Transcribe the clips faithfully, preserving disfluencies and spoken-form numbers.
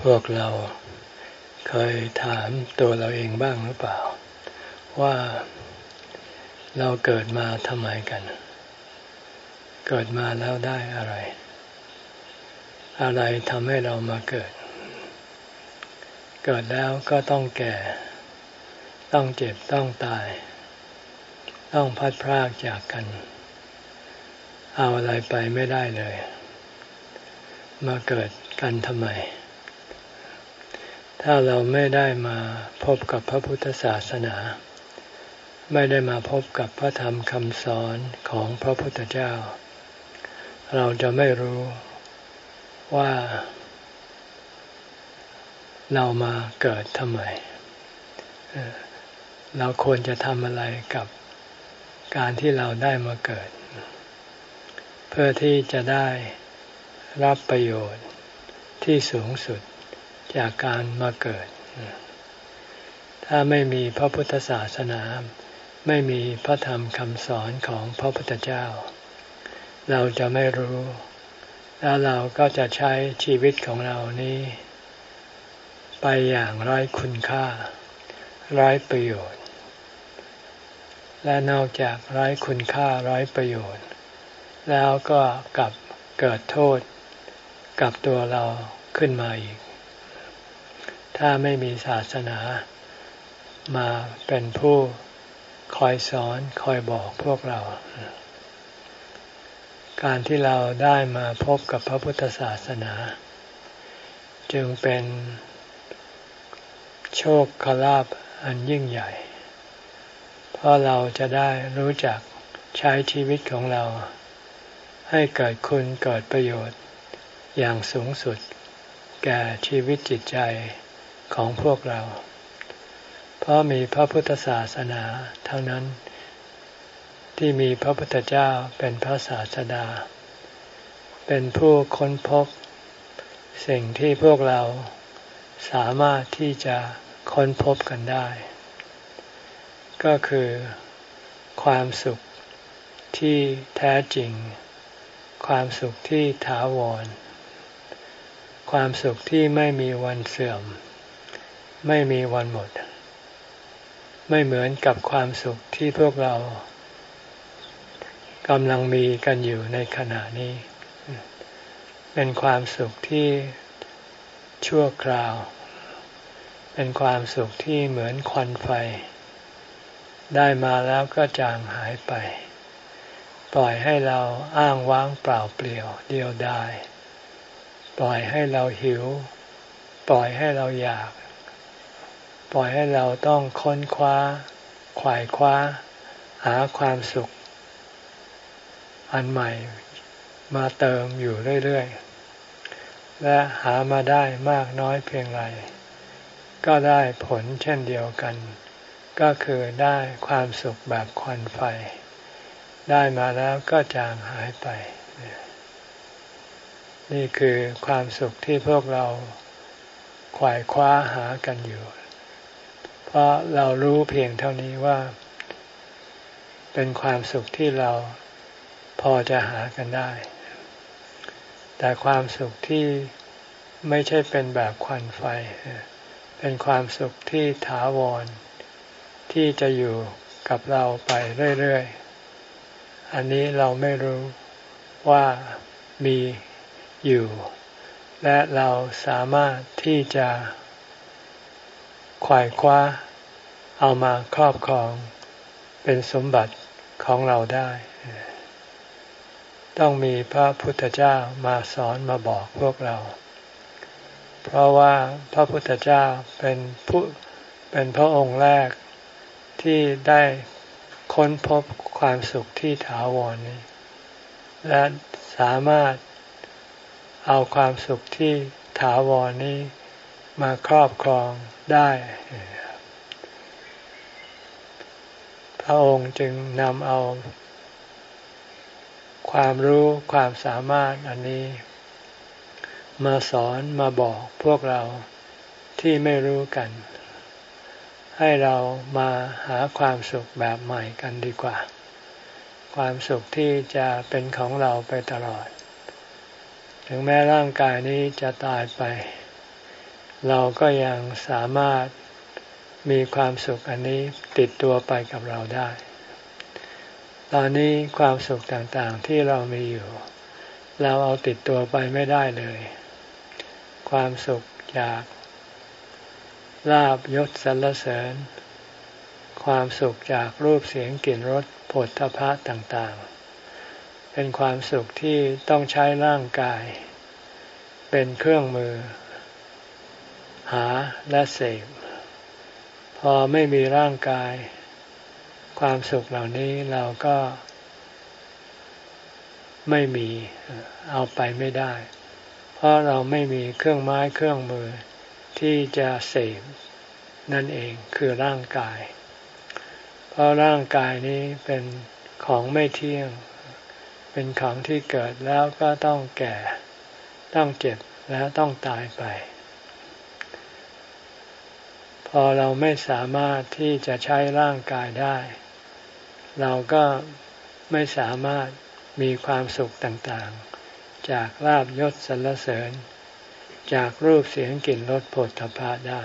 พวกเราเคยถามตัวเราเองบ้างหรือเปล่าว่าเราเกิดมาทำไมกันเกิดมาแล้วได้อะไรอะไรทำให้เรามาเกิดเกิดแล้วก็ต้องแก่ต้องเจ็บต้องตายต้องพัดพรากจากกันเอาอะไรไปไม่ได้เลยมาเกิดกันทำไมถ้าเราไม่ได้มาพบกับพระพุทธศาสนาไม่ได้มาพบกับพระธรรมคำสอนของพระพุทธเจ้าเราจะไม่รู้ว่าเรามาเกิดทำไมเราควรจะทำอะไรกับการที่เราได้มาเกิดเพื่อที่จะได้รับประโยชน์ที่สูงสุดจากการมาเกิดถ้าไม่มีพระพุทธศาสนาไม่มีพระธรรมคำสอนของพระพุทธเจ้าเราจะไม่รู้แล้วเราก็จะใช้ชีวิตของเรานี้ไปอย่างไร้คุณค่าไร้ประโยชน์และนอกจากไร้คุณค่าไร้ประโยชน์แล้วก็กลับเกิดโทษกับตัวเราขึ้นมาอีกถ้าไม่มีศาสนามาเป็นผู้คอยสอนคอยบอกพวกเราการที่เราได้มาพบกับพระพุทธศาสนาจึงเป็นโชคลาภอันยิ่งใหญ่เพราะเราจะได้รู้จักใช้ชีวิตของเราให้เกิดคุณเกิดประโยชน์อย่างสูงสุดแก่ชีวิตจิตใจของพวกเราเพราะมีพระพุทธศาสนาเท่านั้นที่มีพระพุทธเจ้าเป็นพระศาสดาเป็นผู้ค้นพบสิ่งที่พวกเราสามารถที่จะค้นพบกันได้ก็คือความสุขที่แท้จริงความสุขที่ถาวรความสุขที่ไม่มีวันเสื่อมไม่มีวันหมดไม่เหมือนกับความสุขที่พวกเรากำลังมีกันอยู่ในขณะนี้เป็นความสุขที่ชั่วคราวเป็นความสุขที่เหมือนควันไฟได้มาแล้วก็จางหายไปปล่อยให้เราอ้างว้างเปล่าเปลี่ยวเดียวดายปล่อยให้เราหิวปล่อยให้เราอยากปล่อยให้เราต้องค้นคว้าไขว่คว้าหาความสุขอันใหม่มาเติมอยู่เรื่อยๆและหามาได้มากน้อยเพียงไรก็ได้ผลเช่นเดียวกันก็คือได้ความสุขแบบควันไฟได้มาแล้วก็จางหายไปนี่คือความสุขที่พวกเราไขว่คว้าหากันอยู่เพราะเรารู้เพียงเท่านี้ว่าเป็นความสุขที่เราพอจะหากันได้แต่ความสุขที่ไม่ใช่เป็นแบบควันไฟเป็นความสุขที่ถาวรที่จะอยู่กับเราไปเรื่อยๆอันนี้เราไม่รู้ว่ามีอยู่และเราสามารถที่จะไขว่คว้าเอามาครอบครองเป็นสมบัติของเราได้ต้องมีพระพุทธเจ้ามาสอนมาบอกพวกเราเพราะว่าพระพุทธเจ้าเป็นผู้เป็นพระองค์แรกที่ได้ค้นพบความสุขที่ถาวรนี้และสามารถเอาความสุขที่ถาวรนี้มาครอบครองได้พระองค์จึงนำเอาความรู้ความสามารถอันนี้มาสอนมาบอกพวกเราที่ไม่รู้กันให้เรามาหาความสุขแบบใหม่กันดีกว่าความสุขที่จะเป็นของเราไปตลอดถึงแม้ร่างกายนี้จะตายไปเราก็ยังสามารถมีความสุขอันนี้ติดตัวไปกับเราได้ตอนนี้ความสุขต่างๆที่เรามีอยู่เราเอาติดตัวไปไม่ได้เลยความสุขจากลาภยศสรรเสริญความสุขจากรูปเสียงกลิ่นรสโผฏฐัพพะต่างๆเป็นความสุขที่ต้องใช้ร่างกายเป็นเครื่องมือหาและเสพพอไม่มีร่างกายความสุขเหล่านี้เราก็ไม่มีเอาไปไม่ได้เพราะเราไม่มีเครื่องไม้เครื่องมือที่จะเสพนั่นเองคือร่างกายเพราะร่างกายนี้เป็นของไม่เที่ยงเป็นของที่เกิดแล้วก็ต้องแก่ต้องเจ็บและต้องตายไปพอเราไม่สามารถที่จะใช้ร่างกายได้เราก็ไม่สามารถมีความสุขต่างๆจากลาภยศสรรเสริญจากรูปเสียงกลิ่นรสโผฏฐัพพะได้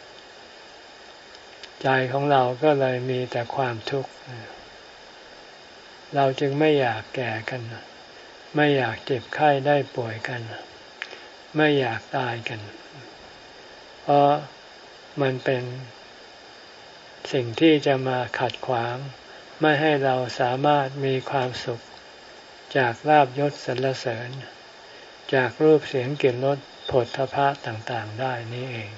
ใจของเราก็เลยมีแต่ความทุกข์เราจึงไม่อยากแก่กันไม่อยากเจ็บไข้ได้ป่วยกันไม่อยากตายกันเพราะมันเป็นสิ่งที่จะมาขัดขวางไม่ให้เราสามารถมีความสุขจากลาภยศสรรเสริญจากรูปเสียงกลิ่นรสโผฏฐัพพะต่างๆได้นี่เอง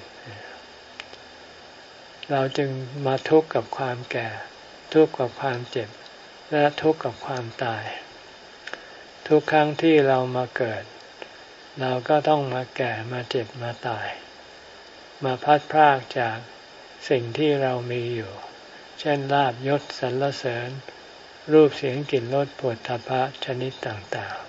เราจึงมาทุกข์กับความแก่ทุกข์กับความเจ็บและทุกข์กับความตายทุกครั้งที่เรามาเกิดเราก็ต้องมาแก่มาเจ็บมาตายมาพัดพรากจากสิ่งที่เรามีอยู่เช่นลาภยศสรรเสริญรูปเสียงกลิ่นรสโผฏฐัพพะชนิดต่าง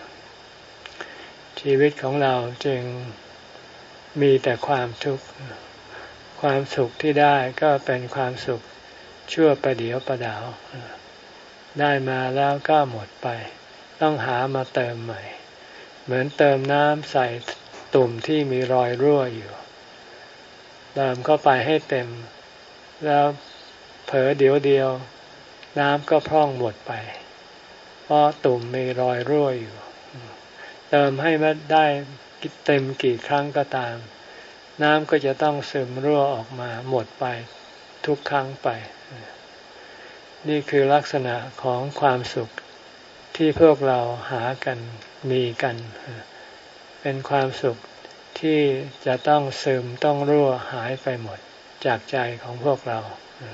ๆชีวิตของเราจึงมีแต่ความทุกข์ความสุขที่ได้ก็เป็นความสุขชั่วประเดียวประดาวได้มาแล้วก็หมดไปต้องหามาเติมใหม่เหมือนเติมน้ำใส่ตุ่มที่มีรอยรั่วอยู่เติมเข้าไปให้เต็มแล้วเผลอเดี๋ยวเดียวน้ำก็พร่องหมดไปเพราะตุ่มมีรอยรั่วอยู่เติมให้ไม่ได้เต็มกี่ครั้งก็ตามน้ำก็จะต้องซึมรั่วออกมาหมดไปทุกครั้งไปนี่คือลักษณะของความสุขที่พวกเราหากันมีกันเป็นความสุขที่จะต้องซึมต้องรั่วหายไปหมดจากใจของพวกเรา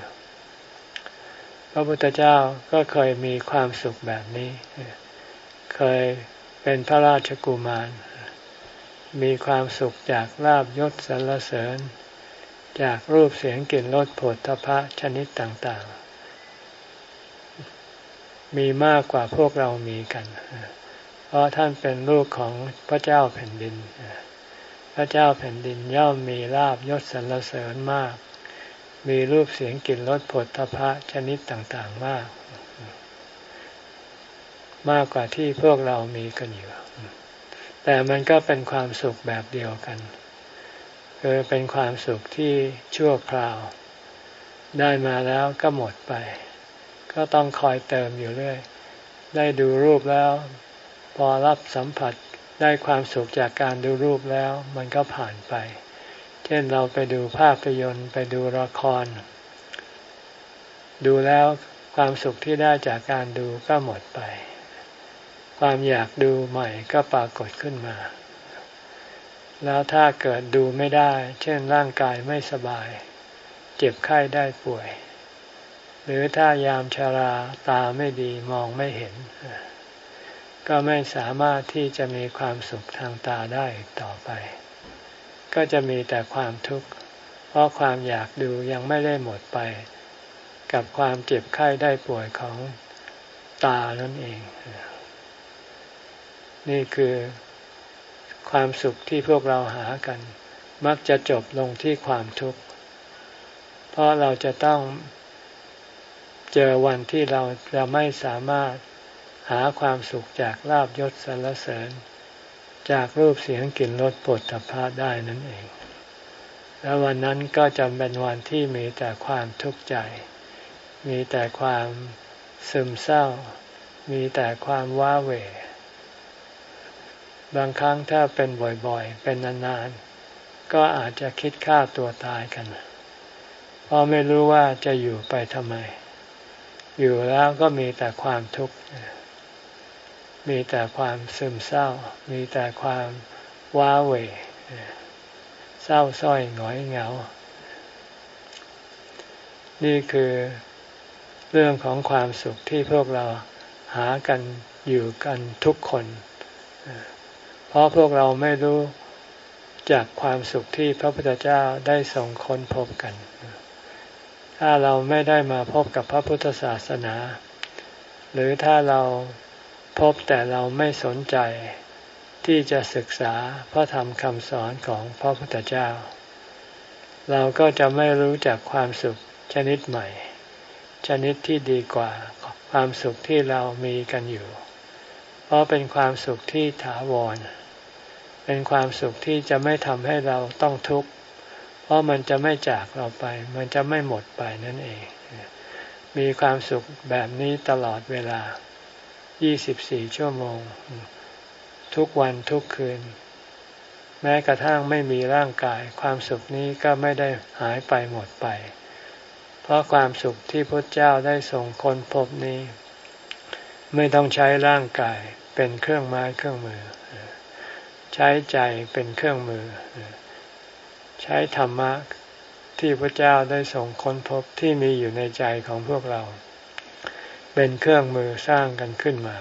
พระพุทธเจ้าก็เคยมีความสุขแบบนี้เคยเป็นพระราชกุมารมีความสุขจากลาภยศสรรเสริญจากรูปเสียงกลิ่นรสโผฏฐัพพะชนิดต่างๆมีมากกว่าพวกเรามีกันเพราะท่านเป็นลูกของพระเจ้าแผ่นดินพระเจ้าแผ่นดินย่อมมีลาภยศสรรเสริญมากมีรูปเสียงกลิ่นรสโผฏฐัพพะชนิดต่างๆมากมากกว่าที่พวกเรามีกันอยู่แต่มันก็เป็นความสุขแบบเดียวกันคือเป็นความสุขที่ชั่วคราวได้มาแล้วก็หมดไปก็ต้องคอยเติมอยู่เรื่อยได้ดูรูปแล้วพอรับสัมผัสได้ความสุขจากการดูรูปแล้วมันก็ผ่านไปเช่นเราไปดูภาพยนตร์ไปดูละครดูแล้วความสุขที่ได้จากการดูก็หมดไปความอยากดูใหม่ก็ปรากฏขึ้นมาแล้วถ้าเกิดดูไม่ได้เช่นร่างกายไม่สบายเจ็บไข้ได้ป่วยหรือถ้ายามชราตาไม่ดีมองไม่เห็นก็ไม่สามารถที่จะมีความสุขทางตาได้อีกต่อไปก็จะมีแต่ความทุกข์เพราะความอยากดูยังไม่ได้หมดไปกับความเจ็บไข้ได้ป่วยของตานั่นเองนี่คือความสุขที่พวกเราหากันมักจะจบลงที่ความทุกข์เพราะเราจะต้องเจอวันที่เราจะไม่สามารถหาความสุขจากลาภยศสรรเสริญจากรูปเสียงกลิ่นรสโผฏฐัพพะได้นั่นเองแล้ววันนั้นก็จะเป็นวันที่มีแต่ความทุกข์ใจมีแต่ความซึมเศร้ามีแต่ความว้าเหวบางครั้งถ้าเป็นบ่อยๆเป็นนานๆก็อาจจะคิดฆ่าตัวตายกันเพราะไม่รู้ว่าจะอยู่ไปทำไมอยู่แล้วก็มีแต่ความทุกข์มีแต่ความซึมเศร้ามีแต่ความว้าเหวเศร้าส้อยหงอยเหงานี่คือเรื่องของความสุขที่พวกเราหากันอยู่กันทุกคนเพราะพวกเราไม่รู้จากความสุขที่พระพุทธเจ้าได้ทรงค้นพบกันถ้าเราไม่ได้มาพบกับพระพุทธศาสนาหรือถ้าเราพบแต่เราไม่สนใจที่จะศึกษาพระธรรมคำสอนของพระพุทธเจ้าเราก็จะไม่รู้จักความสุขชนิดใหม่ชนิดที่ดีกว่าความสุขที่เรามีกันอยู่เพราะเป็นความสุขที่ถาวรเป็นความสุขที่จะไม่ทำให้เราต้องทุกข์เพราะมันจะไม่จากเราไปมันจะไม่หมดไปนั่นเองมีความสุขแบบนี้ตลอดเวลายี่สิบสี่ชั่วโมงทุกวันทุกคืนแม้กระทั่งไม่มีร่างกายความสุขนี้ก็ไม่ได้หายไปหมดไปเพราะความสุขที่พระเจ้าได้ทรงค้นพบนี้ไม่ต้องใช้ร่างกายเป็นเครื่องไม้เครื่องมือใช้ใจเป็นเครื่องมือใช้ธรรมะที่พระเจ้าได้ทรงค้นพบที่มีอยู่ในใจของพวกเราเป็นเครื่องมือสร้างกันขึ้นมา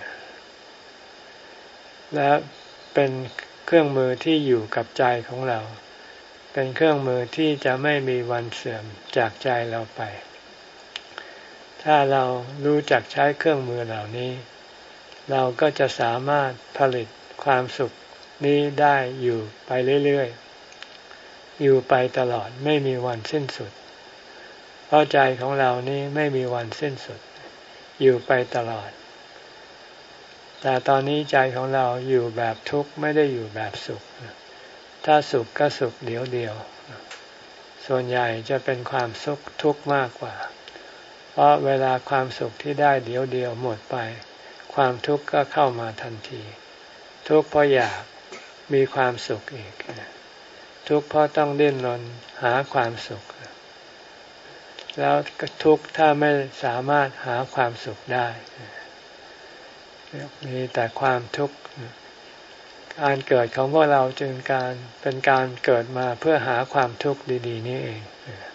และเป็นเครื่องมือที่อยู่กับใจของเราเป็นเครื่องมือที่จะไม่มีวันเสื่อมจากใจเราไปถ้าเรารู้จักใช้เครื่องมือเหล่านี้เราก็จะสามารถผลิตความสุขนี้ได้อยู่ไปเรื่อยๆอยู่ไปตลอดไม่มีวันสิ้นสุดเพราะใจของเรานี้ไม่มีวันสิ้นสุดอยู่ไปตลอดแต่ตอนนี้ใจของเราอยู่แบบทุกข์ไม่ได้อยู่แบบสุขถ้าสุขก็สุขเดียวเดียวส่วนใหญ่จะเป็นความสุขทุกข์มากกว่าเพราะเวลาความสุขที่ได้เดียวเดียวหมดไปความทุกข์ก็เข้ามาทันทีทุกข์เพราะอยากมีความสุขอีกทุกข์เพราะต้องดิ้นรนหาความสุขแล้วทุกข์ถ้าไม่สามารถหาความสุขได้มีแต่ความทุกข์การเกิดของพวกเราจึงการเป็นการเกิดมาเพื่อหาความทุกข์ดีๆนี่เอง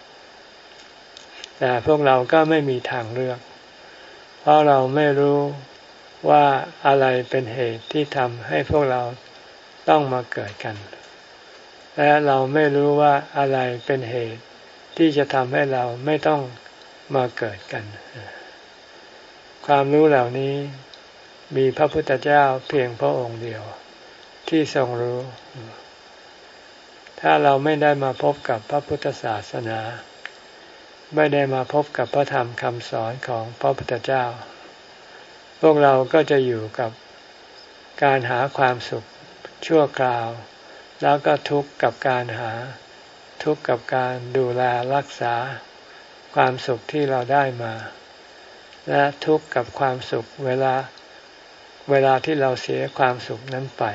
แต่พวกเราก็ไม่มีทางเลือกเพราะเราไม่รู้ว่าอะไรเป็นเหตุที่ทำให้พวกเราต้องมาเกิดกันและเราไม่รู้ว่าอะไรเป็นเหตุที่จะทำให้เราไม่ต้องมาเกิดกันความรู้เหล่านี้มีพระพุทธเจ้าเพียงพระองค์เดียวที่ทรงรู้ถ้าเราไม่ได้มาพบกับพระพุทธศาสนาไม่ได้มาพบกับพระธรรมคำสอนของพระพุทธเจ้าพวกเราก็จะอยู่กับการหาความสุขชั่วคราวแล้วก็ทุกข์กับการหาทุกข์กับการดูแลรักษาความสุขที่เราได้มาและทุกข์กับความสุขเวลาเวลาที่เราเสียความสุขนั้นไป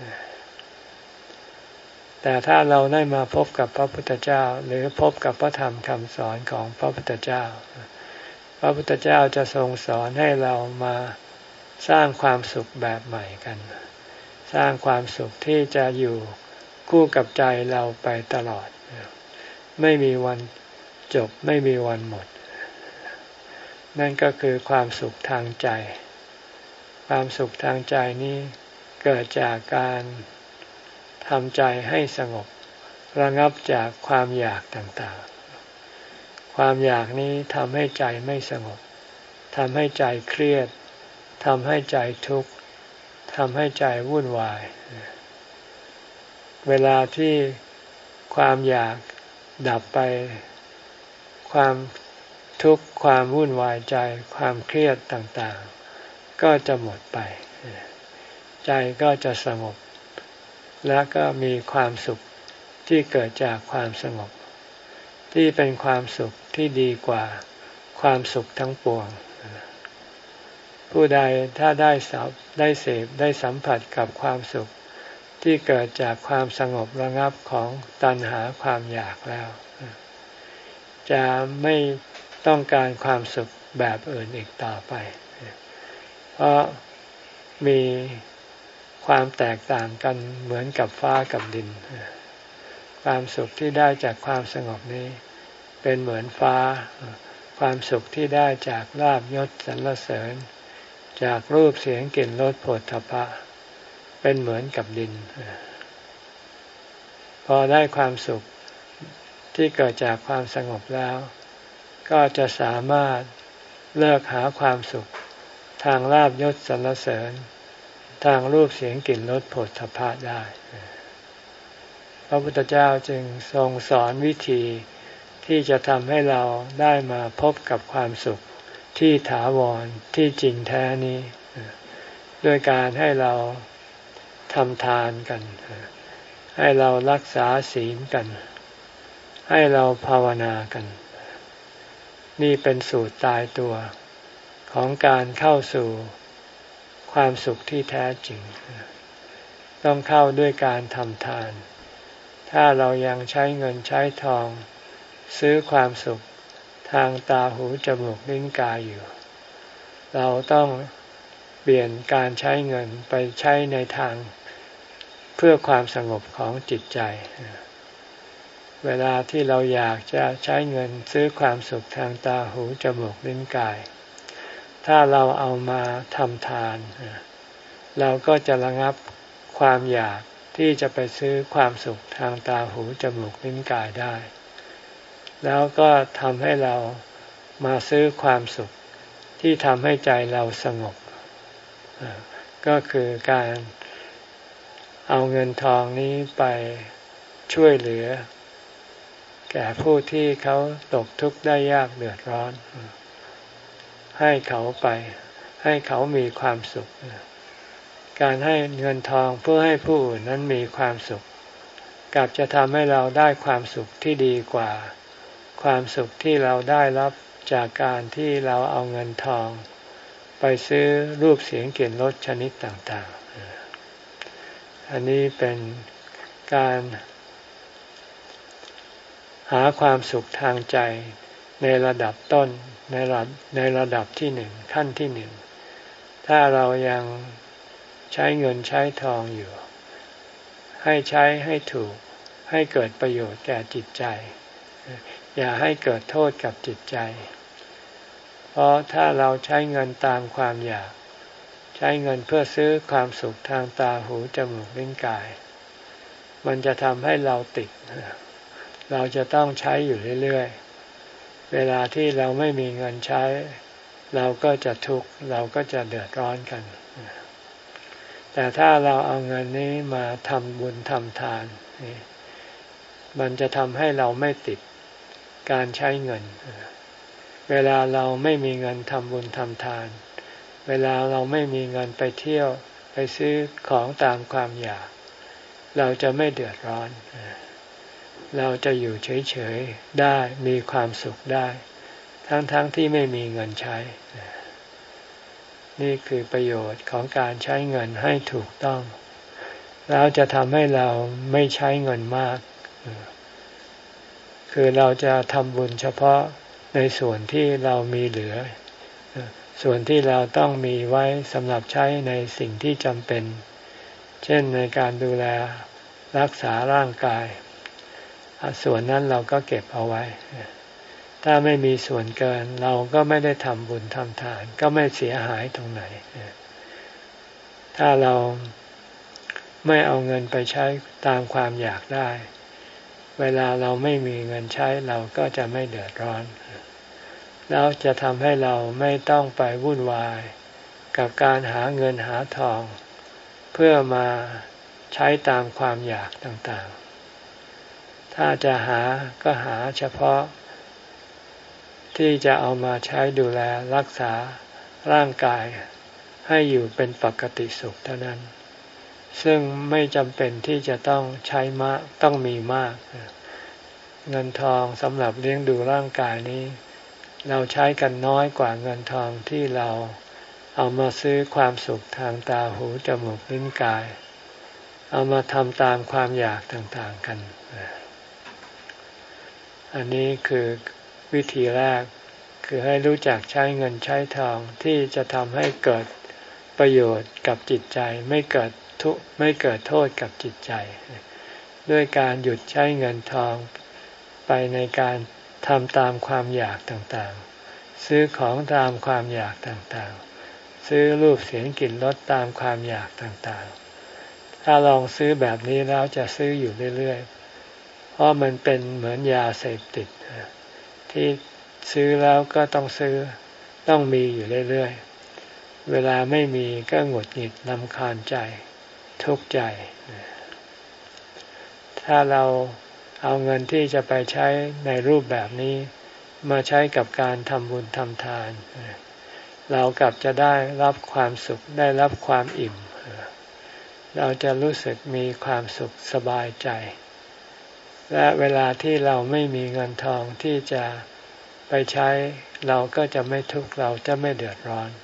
แต่ถ้าเราได้มาพบกับพระพุทธเจ้าหรือพบกับพระธรรมคำสอนของพระพุทธเจ้าพระพุทธเจ้าจะทรงสอนให้เรามาสร้างความสุขแบบใหม่กันสร้างความสุขที่จะอยู่คู่กับใจเราไปตลอดไม่มีวันจบไม่มีวันหมดนั่นก็คือความสุขทางใจความสุขทางใจนี้เกิดจากการทำใจให้สงบระงับจากความอยากต่างๆความอยากนี้ทำให้ใจไม่สงบทำให้ใจเครียดทำให้ใจทุกข์ทำให้ใจวุ่นวายเวลาที่ความอยากดับไปความทุกข์ความวุ่นวายใจความเครียดต่างๆก็จะหมดไปใจก็จะสงบและก็มีความสุขทที่เกิดจากความสงบที่เป็นความสุขที่ดีกว่าความสุขทั้งปวงผู้ใดถ้าได้สัมได้เสพได้สัมผัสกับความสุขที่เกิดจากความสงบระงับของตัณหาความอยากแล้วจะไม่ต้องการความสุขแบบอื่นอีกต่อไปเพราะมีความแตกต่างกันเหมือนกับฟ้ากับดินความสุขที่ได้จากความสงบนี้เป็นเหมือนฟ้าความสุขที่ได้จากลาภยศสรรเสริญจากรูปเสียงกลิ่นรสโผฏฐัพพะเป็นเหมือนกับดินพอได้ความสุขที่เกิดจากความสงบแล้วก็จะสามารถเลิกหาความสุขทางลาภยศสรรเสริญทางรูปเสียงกลิ่นรสโผฏฐัพพะได้พระพุทธเจ้าจึงทรงสอนวิธีที่จะทำให้เราได้มาพบกับความสุขที่ถาวรที่จริงแท้นี้ด้วยการให้เราทำทานกันให้เรารักษาศีลกันให้เราภาวนากันนี่เป็นสูตรตายตัวของการเข้าสู่ความสุขที่แท้จริงต้องเข้าด้วยการทำทานถ้าเรายังใช้เงินใช้ทองซื้อความสุขทางตาหูจมูกลิ้นกายอยู่เราต้องเปลี่ยนการใช้เงินไปใช้ในทางเพื่อความสงบของจิตใจเวลาที่เราอยากจะใช้เงินซื้อความสุขทางตาหูจมูกลิ้นกายถ้าเราเอามาทำทานเราก็จะระงับความอยากที่จะไปซื้อความสุขทางตาหูจมูกลิ้นกายได้แล้วก็ทำให้เรามาซื้อความสุขที่ทำให้ใจเราสงบก็คือการเอาเงินทองนี้ไปช่วยเหลือแก่ผู้ที่เขาตกทุกข์ได้ยากเดือดร้อนให้เขาไปให้เขามีความสุขการให้เงินทองเพื่อให้ผู้อื่นนั้นมีความสุขกลับจะทำให้เราได้ความสุขที่ดีกว่าความสุขที่เราได้รับจากการที่เราเอาเงินทองไปซื้อรูปเสียงกลิ่นรสชนิดต่างๆอันนี้เป็นการหาความสุขทางใจในระดับต้นในระดับในระดับที่หนึ่งขั้นที่หนึ่งถ้าเรายังใช้เงินใช้ทองอยู่ให้ใช้ให้ถูกให้เกิดประโยชน์แก่จิตใจอย่าให้เกิดโทษกับจิตใจเพราะถ้าเราใช้เงินตามความอยากใช้เงินเพื่อซื้อความสุขทางตาหูจมูกลิ้นกายมันจะทำให้เราติดเราจะต้องใช้อยู่เรื่อยๆเวลาที่เราไม่มีเงินใช้เราก็จะทุกข์เราก็จะเดือดร้อนกันแต่ถ้าเราเอาเงินนี้มาทำบุญทำทานมันจะทำให้เราไม่ติดการใช้เงินเวลาเราไม่มีเงินทำบุญทำทานเวลาเราไม่มีเงินไปเที่ยวไปซื้อของตามความอยากเราจะไม่เดือดร้อนเราจะอยู่เฉยๆได้มีความสุขได้ทั้งๆ ท, ที่ไม่มีเงินใช้นี่คือประโยชน์ของการใช้เงินให้ถูกต้องแล้วจะทำให้เราไม่ใช้เงินมากคือเราจะทำบุญเฉพาะในส่วนที่เรามีเหลือส่วนที่เราต้องมีไว้สำหรับใช้ในสิ่งที่จำเป็นเช่นในการดูแลรักษาร่างกายส่วนนั้นเราก็เก็บเอาไว้ถ้าไม่มีส่วนเกินเราก็ไม่ได้ทำบุญทำทานก็ไม่เสียหายตรงไหนถ้าเราไม่เอาเงินไปใช้ตามความอยากได้เวลาเราไม่มีเงินใช้เราก็จะไม่เดือดร้อนแล้วจะทำให้เราไม่ต้องไปวุ่นวายกับการหาเงินหาทองเพื่อมาใช้ตามความอยากต่างๆถ้าจะหาก็หาเฉพาะที่จะเอามาใช้ดูแลรักษาร่างกายให้อยู่เป็นปกติสุขเท่านั้นซึ่งไม่จำเป็นที่จะต้องใช้มากต้องมีมากเงินทองสำหรับเลี้ยงดูร่างกายนี้เราใช้กันน้อยกว่าเงินทองที่เราเอามาซื้อความสุขทางตาหูจมูกลิ้นกายเอามาทำตามความอยากต่างๆกันอันนี้คือวิธีแรกคือให้รู้จักใช้เงินใช้ทองที่จะทำให้เกิดประโยชน์กับจิตใจไม่เกิดทุกข์ไม่เกิดโทษกับจิตใจด้วยการหยุดใช้เงินทองไปในการทำตามความอยากต่างๆซื้อของตามความอยากต่างๆซื้อรูปเสียงกลิ่นรสตามความอยากต่างๆถ้าลองซื้อแบบนี้แล้วจะซื้ออยู่เรื่อยๆเพราะมันเป็นเหมือนยาเสพติดที่ซื้อแล้วก็ต้องซื้อต้องมีอยู่เรื่อยๆเวลาไม่มีก็หงุดหงิดรำคาญใจทุกข์ใจถ้าเราเอาเงินที่จะไปใช้ในรูปแบบนี้มาใช้กับการทำบุญทำทานเรากลับจะได้รับความสุขได้รับความอิ่มเราจะรู้สึกมีความสุขสบายใจและเวลาที่เราไม่มีเงินทองที่จะไปใช้เราก็จะไม่ทุกข์เราจะไม่เดือดร้อน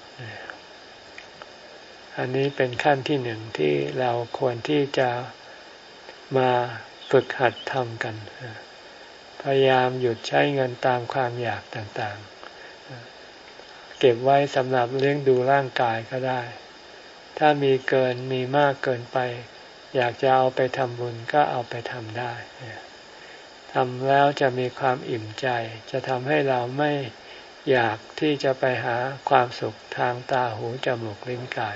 อันนี้เป็นขั้นที่หนึ่งที่เราควรที่จะมาฝึกหัดทำกันพยายามหยุดใช้เงินตามความอยากต่างๆเก็บไว้สำหรับเลี้ยงดูร่างกายก็ได้ถ้ามีเกินมีมากเกินไปอยากจะเอาไปทำบุญก็เอาไปทำได้ทำแล้วจะมีความอิ่มใจจะทำให้เราไม่อยากที่จะไปหาความสุขทางตาหูจมูกลิ้นกาย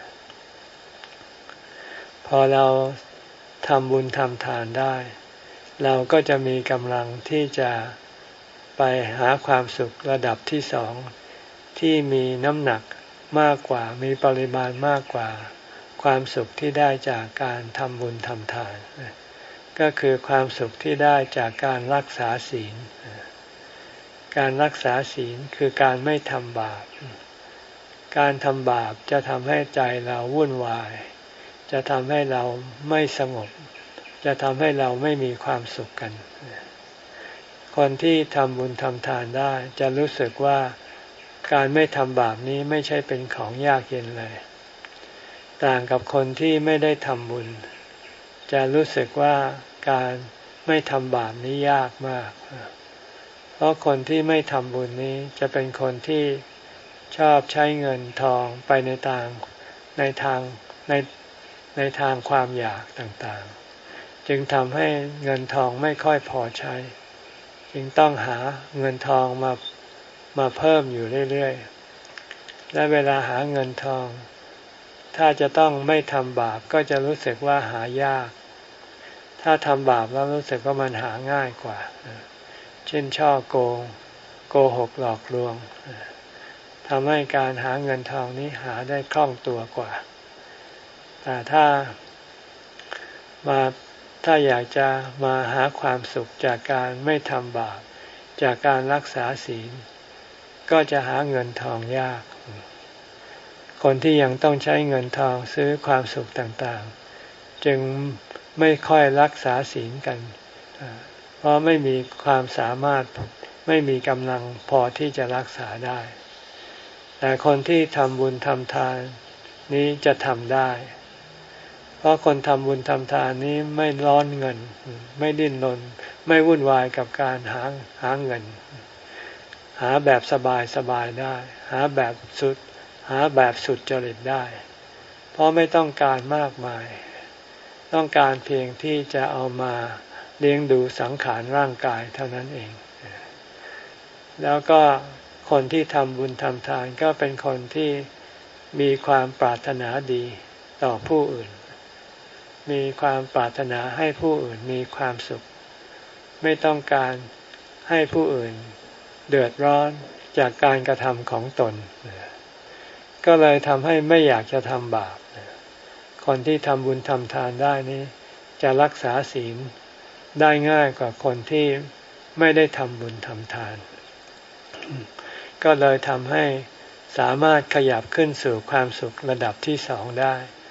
พอเราทำบุญทำทานได้เราก็จะมีกำลังที่จะไปหาความสุขระดับที่สองที่มีน้ำหนักมากกว่ามีปริมาณมากกว่าความสุขที่ได้จากการทำบุญทำทานก็คือความสุขที่ได้จากการรักษาศีลการรักษาศีลคือการไม่ทำบาปการทำบาปจะทำให้ใจเราวุ่นวายจะทำให้เราไม่สงบจะทำให้เราไม่มีความสุขกันคนที่ทำบุญทำทานได้จะรู้สึกว่าการไม่ทำบาปนี้ไม่ใช่เป็นของยากเย็นเลยต่างกับคนที่ไม่ได้ทำบุญจะรู้สึกว่าการไม่ทำบาปนี้ยากมากเพราะคนที่ไม่ทำบุญนี้จะเป็นคนที่ชอบใช้เงินทองไปในทางในทางในในทางความอยากต่างๆจึงทำให้เงินทองไม่ค่อยพอใช้จึงต้องหาเงินทองมามาเพิ่มอยู่เรื่อยๆและเวลาหาเงินทองถ้าจะต้องไม่ทำบาปก็จะรู้สึกว่าหายากถ้าทำบาปแล้วรู้สึกว่ามันหาง่ายกว่าเช่นฉ้อโกงโกหกหลอกลวงทำให้การหาเงินทองนี้หาได้คล่องตัวกว่าแต่ถ้ามาถ้าอยากจะมาหาความสุขจากการไม่ทำบาปจากการรักษาศีลก็จะหาเงินทองยากคนที่ยังต้องใช้เงินทองซื้อความสุขต่างๆจึงไม่ค่อยรักษาศีลกันเพราะไม่มีความสามารถไม่มีกำลังพอที่จะรักษาได้แต่คนที่ทำบุญทำทานนี้จะทำได้เพราะคนทำบุญทำทานนี้ไม่ร้อนเงินไม่ดิ้นรนไม่วุ่นวายกับการหาหาเงินหาแบบสบายสบายได้หาแบบสุดหาแบบสุดจริตได้เพราะไม่ต้องการมากมายต้องการเพียงที่จะเอามาเลี้ยงดูสังขารร่างกายเท่านั้นเองแล้วก็คนที่ทำบุญทำทานก็เป็นคนที่มีความปรารถนาดีต่อผู้อื่นมีความปรารถนาให้ผู้อื่นมีความสุขไม่ต้องการให้ผู้อื่นเดือดร้อนจากการกระทำของตนก็เลยทำให้ไม่อยากจะทำบาปคนที่ทำบุญทำทานได้นี้จะรักษาศีลได้ง่ายกว่าคนที่ไม่ได้ทำบุญทำทานก็เลยทำให้สามารถขยับขึ้นสู่ความสุขระดับที่สองได้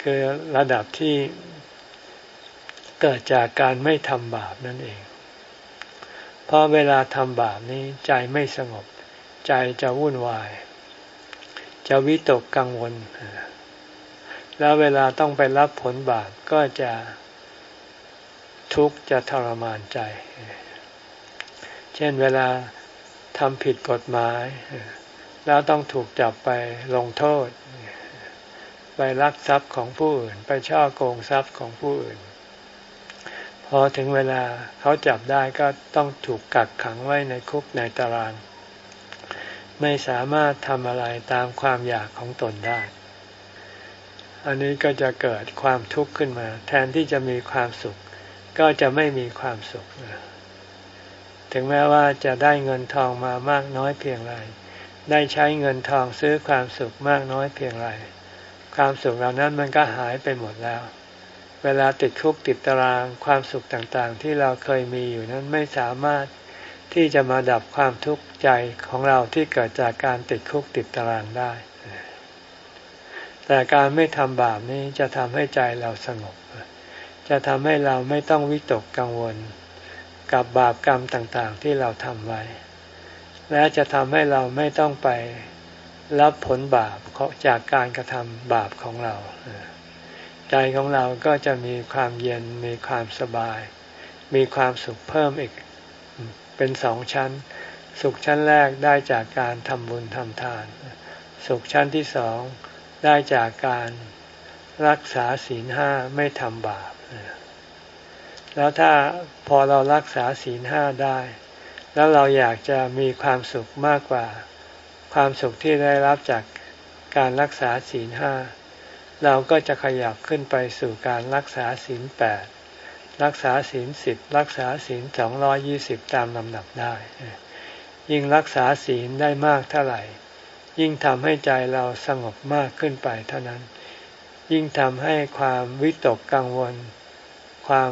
คือระดับที่เกิดจากการไม่ทำบาปนั่นเองเพราะเวลาทำบาปนี้ใจไม่สงบใจจะวุ่นวายจะวิตกกังวลแล้วเวลาต้องไปรับผลบาปก็จะทุกข์จะทรมานใจเช่นเวลาทำผิดกฎหมายแล้วต้องถูกจับไปลงโทษไปลักทรัพย์ของผู้อื่นไปฉ้อโกงทรัพย์ของผู้อื่นพอถึงเวลาเขาจับได้ก็ต้องถูกกักขังไว้ในคุกในตารางไม่สามารถทำอะไรตามความอยากของตนได้อันนี้ก็จะเกิดความทุกข์ขึ้นมาแทนที่จะมีความสุขก็จะไม่มีความสุขถึงแม้ว่าจะได้เงินทองมามากน้อยเพียงไรได้ใช้เงินทองซื้อความสุขมากน้อยเพียงไรความสุขเหล่านั้นมันก็หายไปหมดแล้วเวลาติดคุกติดตารางความสุขต่างๆที่เราเคยมีอยู่นั้นไม่สามารถที่จะมาดับความทุกข์ใจของเราที่เกิดจากการติดคุกติดตารางได้แต่การไม่ทำบาปนี้จะทำให้ใจเราสงบจะทำให้เราไม่ต้องวิตกกังวลกับบาปกรรมต่างๆที่เราทำไว้และจะทำให้เราไม่ต้องไปรับผลบาปจากการกระทำบาปของเราใจของเราก็จะมีความเย็นมีความสบายมีความสุขเพิ่มอีกเป็นสองชั้นสุขชั้นแรกได้จากการทำบุญทำทานสุขชั้นที่สองได้จากการรักษาศีลห้าไม่ทำบาปแล้วถ้าพอเรารักษาศีลห้าได้แล้วเราอยากจะมีความสุขมากกว่าความสุขที่ได้รับจากการรักษาศีลห้าเราก็จะขยับขึ้นไปสู่การรักษาศีลแปดรักษาศีลสิบรักษาศีลสองร้อยยี่สิบตามลำดับได้ยิ่งรักษาศีลได้มากเท่าไหร่ยิ่งทำให้ใจเราสงบมากขึ้นไปเท่านั้นยิ่งทำให้ความวิตกกังวลความ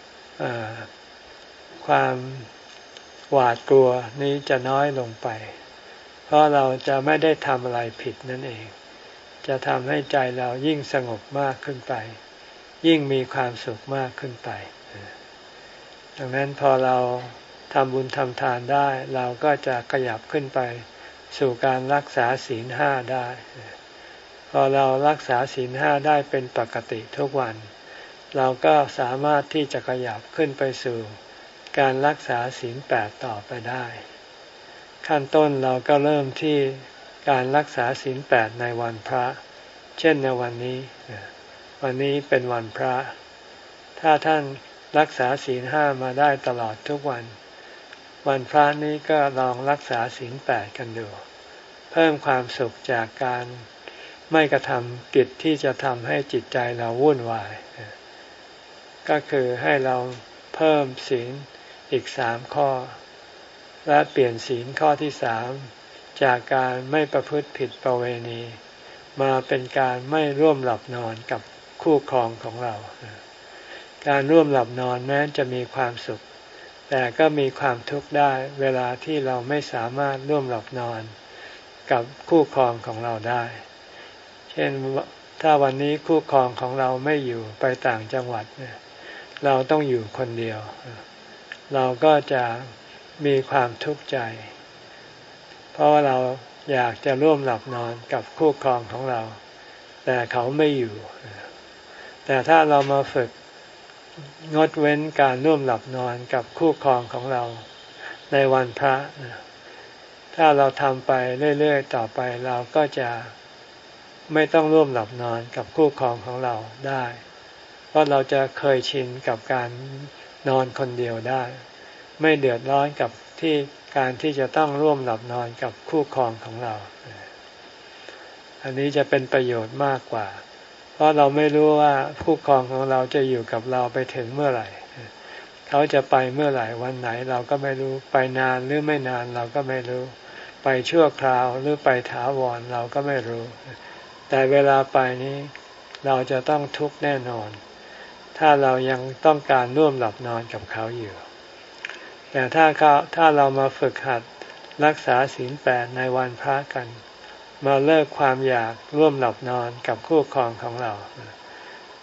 ความหวาดกลัวนี้จะน้อยลงไปเพราะเราจะไม่ได้ทำอะไรผิดนั่นเองจะทำให้ใจเรายิ่งสงบมากขึ้นไปยิ่งมีความสุขมากขึ้นไปดังนั้นพอเราทำบุญทำทานได้เราก็จะขยับขึ้นไปสู่การรักษาศีลห้าได้พอเรารักษาศีลห้าได้เป็นปกติทุกวันเราก็สามารถที่จะขยับขึ้นไปสู่การรักษาศีลแปดต่อไปได้ขั้นต้นเราก็เริ่มที่การรักษาศีลแปดในวันพระเช่นในวันนี้วันนี้เป็นวันพระถ้าท่านรักษาศีลห้ามาได้ตลอดทุกวันวันพระนี้ก็ลองรักษาศีลแปดกันดูเพิ่มความสุขจากการไม่กระทำกิจที่จะทำให้จิตใจเราวุ่นวายก็คือให้เราเพิ่มศีลอีกสามข้อและเปลี่ยนศีลข้อที่สามจากการไม่ประพฤติผิดประเวณีมาเป็นการไม่ร่วมหลับนอนกับคู่ครองของเราการร่วมหลับนอนแม้จะมีความสุขแต่ก็มีความทุกข์ได้เวลาที่เราไม่สามารถร่วมหลับนอนกับคู่ครองของเราได้เช่นถ้าวันนี้คู่ครองของเราไม่อยู่ไปต่างจังหวัดเราต้องอยู่คนเดียวเราก็จะมีความทุกข์ใจเพราะว่าเราอยากจะร่วมหลับนอนกับคู่ครองของเราแต่เขาไม่อยู่แต่ถ้าเรามาฝึกงดเว้นการร่วมหลับนอนกับคู่ครองของเราในวันพระถ้าเราทำไปเรื่อยๆต่อไปเราก็จะไม่ต้องร่วมหลับนอนกับคู่ครองของเราได้เพราะเราจะเคยชินกับการนอนคนเดียวได้ไม่เดือดร้อนกับที่การที่จะต้องร่วมหลับนอนกับคู่ครองของเราอันนี้จะเป็นประโยชน์มากกว่าเพราะเราไม่รู้ว่าคู่ครองของเราจะอยู่กับเราไปถึงเมื่อไหร่เขาจะไปเมื่อไหร่วันไหนเราก็ไม่รู้ไปนานหรือไม่นานเราก็ไม่รู้ไปชั่วคราวหรือไปถาวรเราก็ไม่รู้แต่เวลาไปนี้เราจะต้องทุกข์แน่นอนถ้าเรายังต้องการร่วมหลับนอนกับเขาอยู่แต่ถ้าเขาถ้าเรามาฝึกหัดรักษาศีลแปดในวันพระกันมาเลิกความอยากร่วมหลับนอนกับคู่ครองของเรา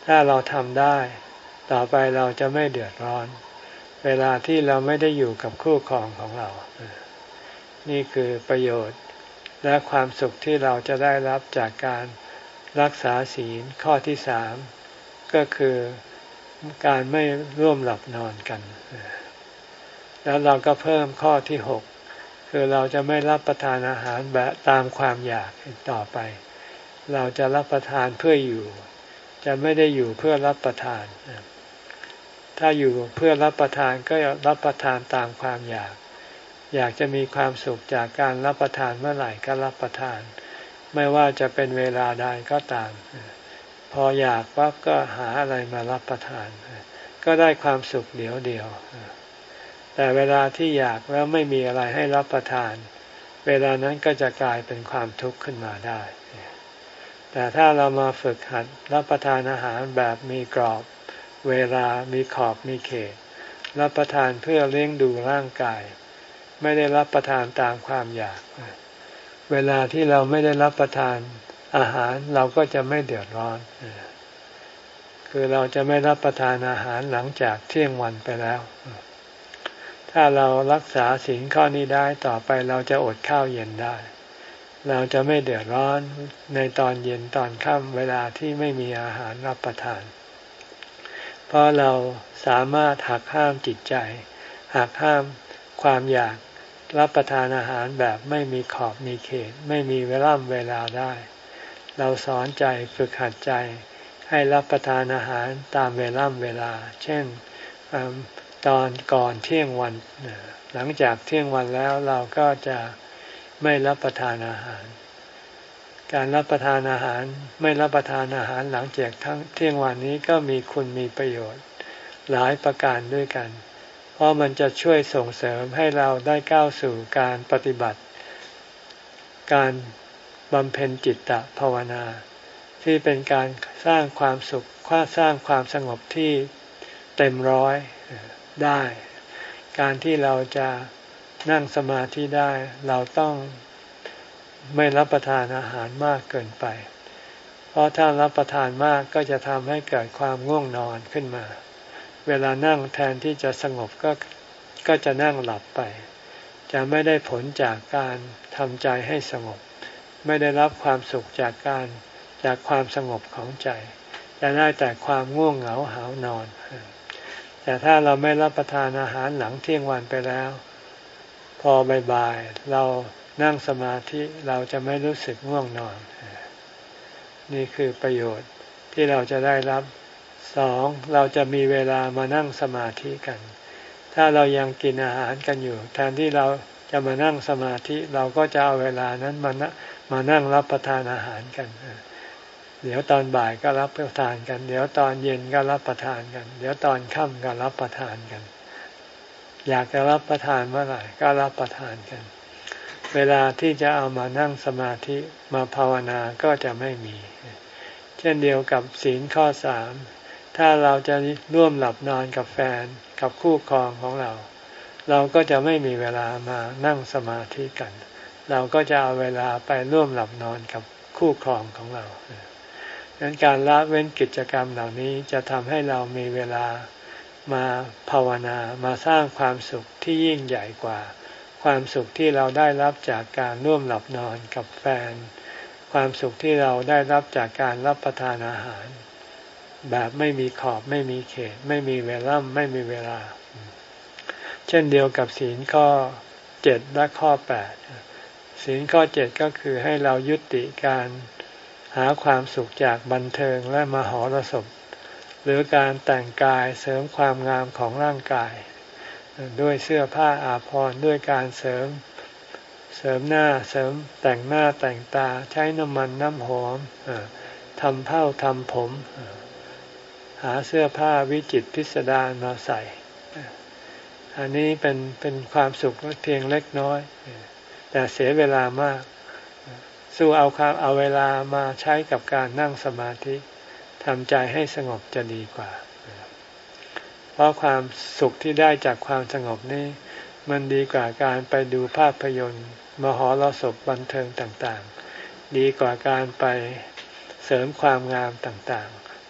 ถ้าเราทำได้ต่อไปเราจะไม่เดือดร้อนเวลาที่เราไม่ได้อยู่กับคู่ครองของเรานี่คือประโยชน์และความสุขที่เราจะได้รับจากการรักษาศีลข้อที่สามก็คือการไม่ร่วมหลับนอนกันแล้วเราก็เพิ่มข้อที่หกคือเราจะไม่รับประทานอาหารแบบตามความอยากต่อไปเราจะรับประทานเพื่ออยู่จะไม่ได้อยู่เพื่อรับประทานถ้าอยู่เพื่อรับประทานก็รับประทานตามความอยากอยากจะมีความสุขจากการรับประทานเมื่อไหร่ก็รับประทานไม่ว่าจะเป็นเวลาใดก็ตามพออยากปั๊บก็หาอะไรมารับประทานก็ได้ความสุขเดียวเดียวแต่เวลาที่อยากแล้วไม่มีอะไรให้รับประทานเวลานั้นก็จะกลายเป็นความทุกข์ขึ้นมาได้แต่ถ้าเรามาฝึกหัดรับประทานอาหารแบบมีกรอบเวลามีขอบมีเขตรับประทานเพื่อเลี้ยงดูร่างกายไม่ได้รับประทานตามความอยากเวลาที่เราไม่ได้รับประทานอาหารเราก็จะไม่เดือดร้อนคือเราจะไม่รับประทานอาหารหลังจากเที่ยงวันไปแล้วถ้าเรารักษาศีลข้อนี้ได้ต่อไปเราจะอดข้าวเย็นได้เราจะไม่เดือดร้อนในตอนเย็นตอนค่ำเวลาที่ไม่มีอาหารรับประทานเพราะเราสามารถหักห้ามจิตใจหักห้ามความอยากรับประทานอาหารแบบไม่มีขอบมีเขตไม่มีเวลาเวลาได้เราสอนใจฝึกหัดใจให้รับประทานอาหารตามเวลาเวลาเช่นตอนก่อนเที่ยงวันหลังจากเที่ยงวันแล้วเราก็จะไม่รับประทานอาหารการรับประทานอาหารไม่รับประทานอาหารหลังจากทั้งเที่ยงวันนี้ก็มีคุณมีประโยชน์หลายประการด้วยกันเพราะมันจะช่วยส่งเสริมให้เราได้ก้าวสู่การปฏิบัติการบำเพ็ญจิตตภาวนาที่เป็นการสร้างความสุขสร้างความสงบที่เต็มร้อยได้การที่เราจะนั่งสมาธิได้เราต้องไม่รับประทานอาหารมากเกินไปเพราะถ้ารับประทานมากก็จะทำให้เกิดความง่วงนอนขึ้นมาเวลานั่งแทนที่จะสงบก็ก็จะนั่งหลับไปจะไม่ได้ผลจากการทำใจให้สงบไม่ได้รับความสุขจากการจากความสงบของใจจะได้แต่ความง่วงเหงาหาวนอนแต่ถ้าเราไม่รับประทานอาหารหลังเที่ยงวันไปแล้วพอบ่ายๆเรานั่งสมาธิเราจะไม่รู้สึกง่วงนอนนี่คือประโยชน์ที่เราจะได้รับสองเราจะมีเวลามานั่งสมาธิกันถ้าเรายังกินอาหารกันอยู่แทนที่เราจะมานั่งสมาธิเราก็จะเอาเวลานั้นมานะมานั่งรับประทานอาหารกันเดี๋ยวตอนบ่ายก็รับประทานกันเดี๋ยวตอนเย็นก็รับประทานกันเดี๋ยวตอนค่ำก็รับประทานกันอยากจะรับประทานเมื่อไหร่ก็รับประทานกันเวลาที่จะเอามานั่งสมาธิมาภาวนาก็จะไม่มีเช่นเดียวกับศีลข้อสามถ้าเราจะร่วมหลับนอนกับแฟนกับคู่ครองของเราเราก็จะไม่มีเวลามานั่งสมาธิกันเราก็จะเอาเวลาไปร่วมหลับนอนกับคู่ครองของเราดังนั้นการละเว้นกิจกรรมเหล่านี้จะทำให้เรามีเวลามาภาวนามาสร้างความสุขที่ยิ่งใหญ่กว่าความสุขที่เราได้รับจากการร่วมหลับนอนกับแฟนความสุขที่เราได้รับจากการรับประทานอาหารแบบไม่มีขอบไม่มีเขตไม่มีเวลาไม่มีเวลาเช่นเดียวกับศีลข้อเจ็ดและข้อแปดศีลข้อเจ็ดก็คือให้เรายุติการหาความสุขจากบันเทิงและมหรสพหรือการแต่งกายเสริมความงามของร่างกายด้วยเสื้อผ้าอาภรณ์ด้วยการเสริมเสริมหน้าเสริมแต่งหน้าแต่งตาใช้น้ำมันน้ำหอมทำเผ้าทำผมหาเสื้อผ้าวิจิตรพิสดารมาใส่อันนี้เป็นเป็นความสุขเพียงเล็กน้อยแต่เสียเวลามากสู้เอาความเอาเวลามาใช้กับการนั่งสมาธิทำใจให้สงบจะดีกว่าเพราะความสุขที่ได้จากความสงบนี้มันดีกว่าการไปดูภาพยนตร์มหรสพบันเทิงต่างๆดีกว่าการไปเสริมความงามต่างๆ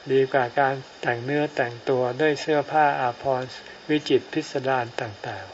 ดีกว่าการแต่งเนื้อแต่งตัวด้วยเสื้อผ้าอาภรณ์วิจิตรพิสดารต่าง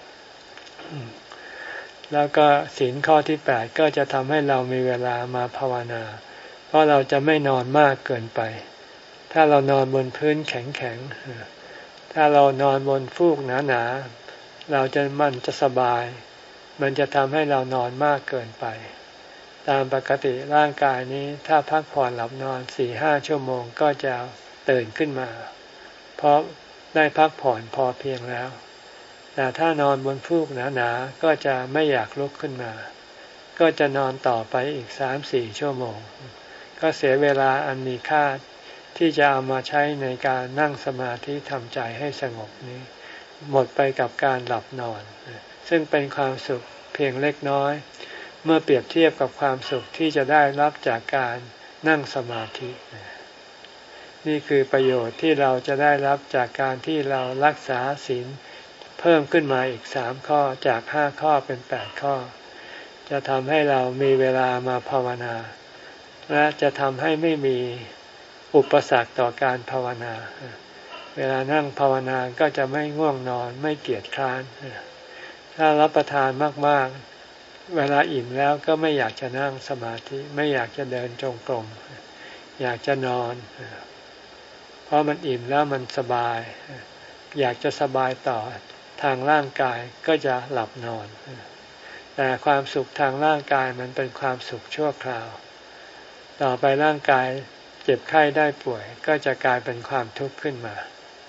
ๆแล้วก็ศีลข้อที่แปดก็จะทำให้เรามีเวลามาภาวนาเพราะเราจะไม่นอนมากเกินไปถ้าเรานอนบนพื้นแข็งๆถ้าเรานอนบนฟูกหนาๆเราจะมันจะสบายมันจะทำให้เรานอนมากเกินไปตามปกติร่างกายนี้ถ้าพักผ่อนหลับนอนสี่ห้าชั่วโมงก็จะตื่นขึ้นมาเพราะได้พักผ่อนพอเพียงแล้วแต่ถ้านอนบนฟูกหนาๆก็จะไม่อยากลุกขึ้นมาก็จะนอนต่อไปอีกสามสี่ชั่วโมงก็เสียเวลาอันมีค่าที่จะเอามาใช้ในการนั่งสมาธิทำใจให้สงบนี้หมดไปกับการหลับนอนซึ่งเป็นความสุขเพียงเล็กน้อยเมื่อเปรียบเทียบกับความสุขที่จะได้รับจากการนั่งสมาธินี่คือประโยชน์ที่เราจะได้รับจากการที่เรารักษาศีลเพิ่มขึ้นมาอีกสามข้อจากห้าข้อเป็นแปดข้อจะทำให้เรามีเวลามาภาวนาและจะทำให้ไม่มีอุปสรรคต่อการภาวนาเวลานั่งภาวนาก็จะไม่ง่วงนอนไม่เกียจคร้านถ้ารับประทานมากๆเวลาอิ่มแล้วก็ไม่อยากจะนั่งสมาธิไม่อยากจะเดินจงกรมอยากจะนอนเพราะมันอิ่มแล้วมันสบายอยากจะสบายต่อทางร่างกายก็จะหลับนอนแต่ความสุขทางร่างกายมันเป็นความสุขชั่วคราวต่อไปร่างกายเจ็บไข้ได้ป่วยก็จะกลายเป็นความทุกข์ขึ้นมา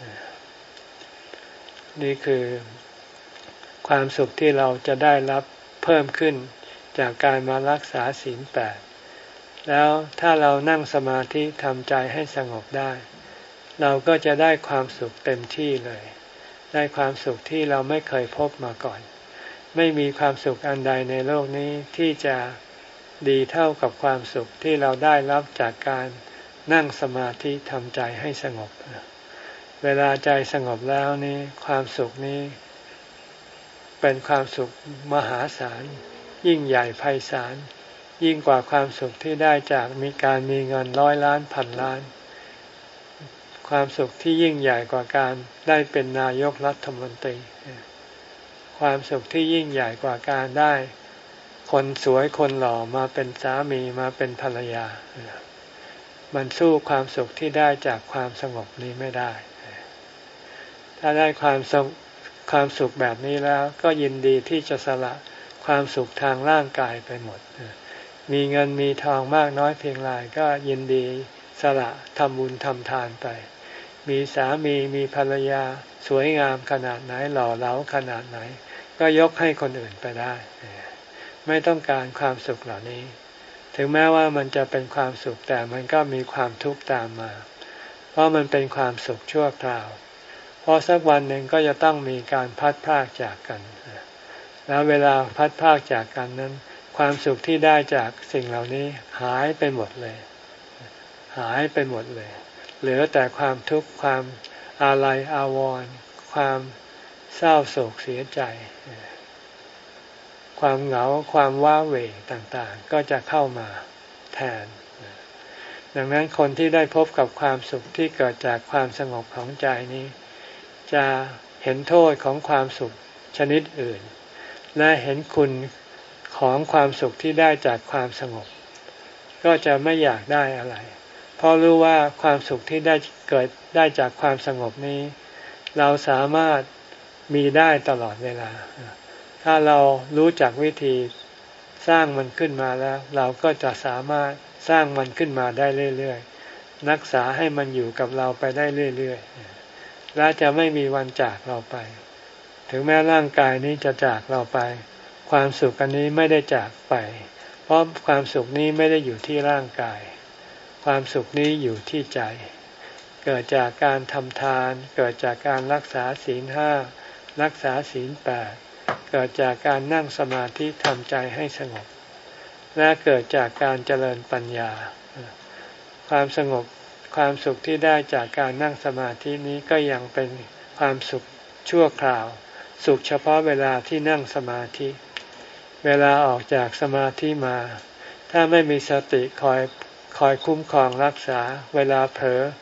นี่คือความสุขที่เราจะได้รับเพิ่มขึ้นจากการมารักษาศีลแปดแล้วถ้าเรานั่งสมาธิทำใจให้สงบได้เราก็จะได้ความสุขเต็มที่เลยได้ความสุขที่เราไม่เคยพบมาก่อนไม่มีความสุขอันใดในโลกนี้ที่จะดีเท่ากับความสุขที่เราได้รับจากการนั่งสมาธิทำใจให้สงบเวลาใจสงบแล้วนี่ความสุขนี้เป็นความสุขมหาศาลยิ่งใหญ่ไพศาลยิ่งกว่าความสุขที่ได้จากมีการมีเงินร้อยล้านพันล้านความสุขที่ยิ่งใหญ่กว่าการได้เป็นนายกรัฐมนตรีความสุขที่ยิ่งใหญ่กว่าการได้คนสวยคนหล่อมาเป็นสามีมาเป็นภรรยามันสู้ความสุขที่ได้จากความสงบนี้ไม่ได้ถ้าได้ความสงความสุขแบบนี้แล้วก็ยินดีที่จะสละความสุขทางร่างกายไปหมดมีเงินมีทองมากน้อยเพียงไรก็ยินดีสละทำบุญทำทานไปมีสามีมีภรรยาสวยงามขนาดไหนหล่อเหลาขนาดไหนก็ยกให้คนอื่นไปได้ไม่ต้องการความสุขเหล่านี้ถึงแม้ว่ามันจะเป็นความสุขแต่มันก็มีความทุกข์ตามมาเพราะมันเป็นความสุขชั่วคราวเพราะสักวันหนึ่งก็จะต้องมีการพัดพรากจากกันแล้วเวลาพัดพรากจากกันนั้นความสุขที่ได้จากสิ่งเหล่านี้หายไปหมดเลยหายไปหมดเลยเหลือแต่ความทุกข์ความอาลัยอาวรณ์ความเศร้าโศกเสียใจความเหงาความว้าเหวต่างๆก็จะเข้ามาแทนดังนั้นคนที่ได้พบกับความสุขที่เกิดจากความสงบของใจนี้จะเห็นโทษของความสุขชนิดอื่นและเห็นคุณของความสุขที่ได้จากความสงบก็จะไม่อยากได้อะไรเพราะรู้ว่าความสุขที่ได้เกิดได้จากความสงบนี้เราสามารถมีได้ตลอดเวลาถ้าเรารู้จักวิธีสร้างมันขึ้นมาแล้วเราก็จะสามารถสร้างมันขึ้นมาได้เรื่อยๆรักษาให้มันอยู่กับเราไปได้เรื่อยๆและจะไม่มีวันจากเราไปถึงแม้ร่างกายนี้จะจากเราไปความสุขอันนี้ไม่ได้จากไปเพราะความสุขนี้ไม่ได้อยู่ที่ร่างกายความสุขนี้อยู่ที่ใจเกิดจากการทำทานเกิดจากการรักษาศีลห้ารักษาศีลแปดเกิดจากการนั่งสมาธิทำใจให้สงบและเกิดจากการเจริญปัญญาความสงบความสุขที่ได้จากการนั่งสมาธินี้ก็ยังเป็นความสุขชั่วคราวสุขเฉพาะเวลาที่นั่งสมาธิเวลาออกจากสมาธิมาถ้าไม่มีสติคอยคอยคุ้มครองรักษาเวลาเผลอ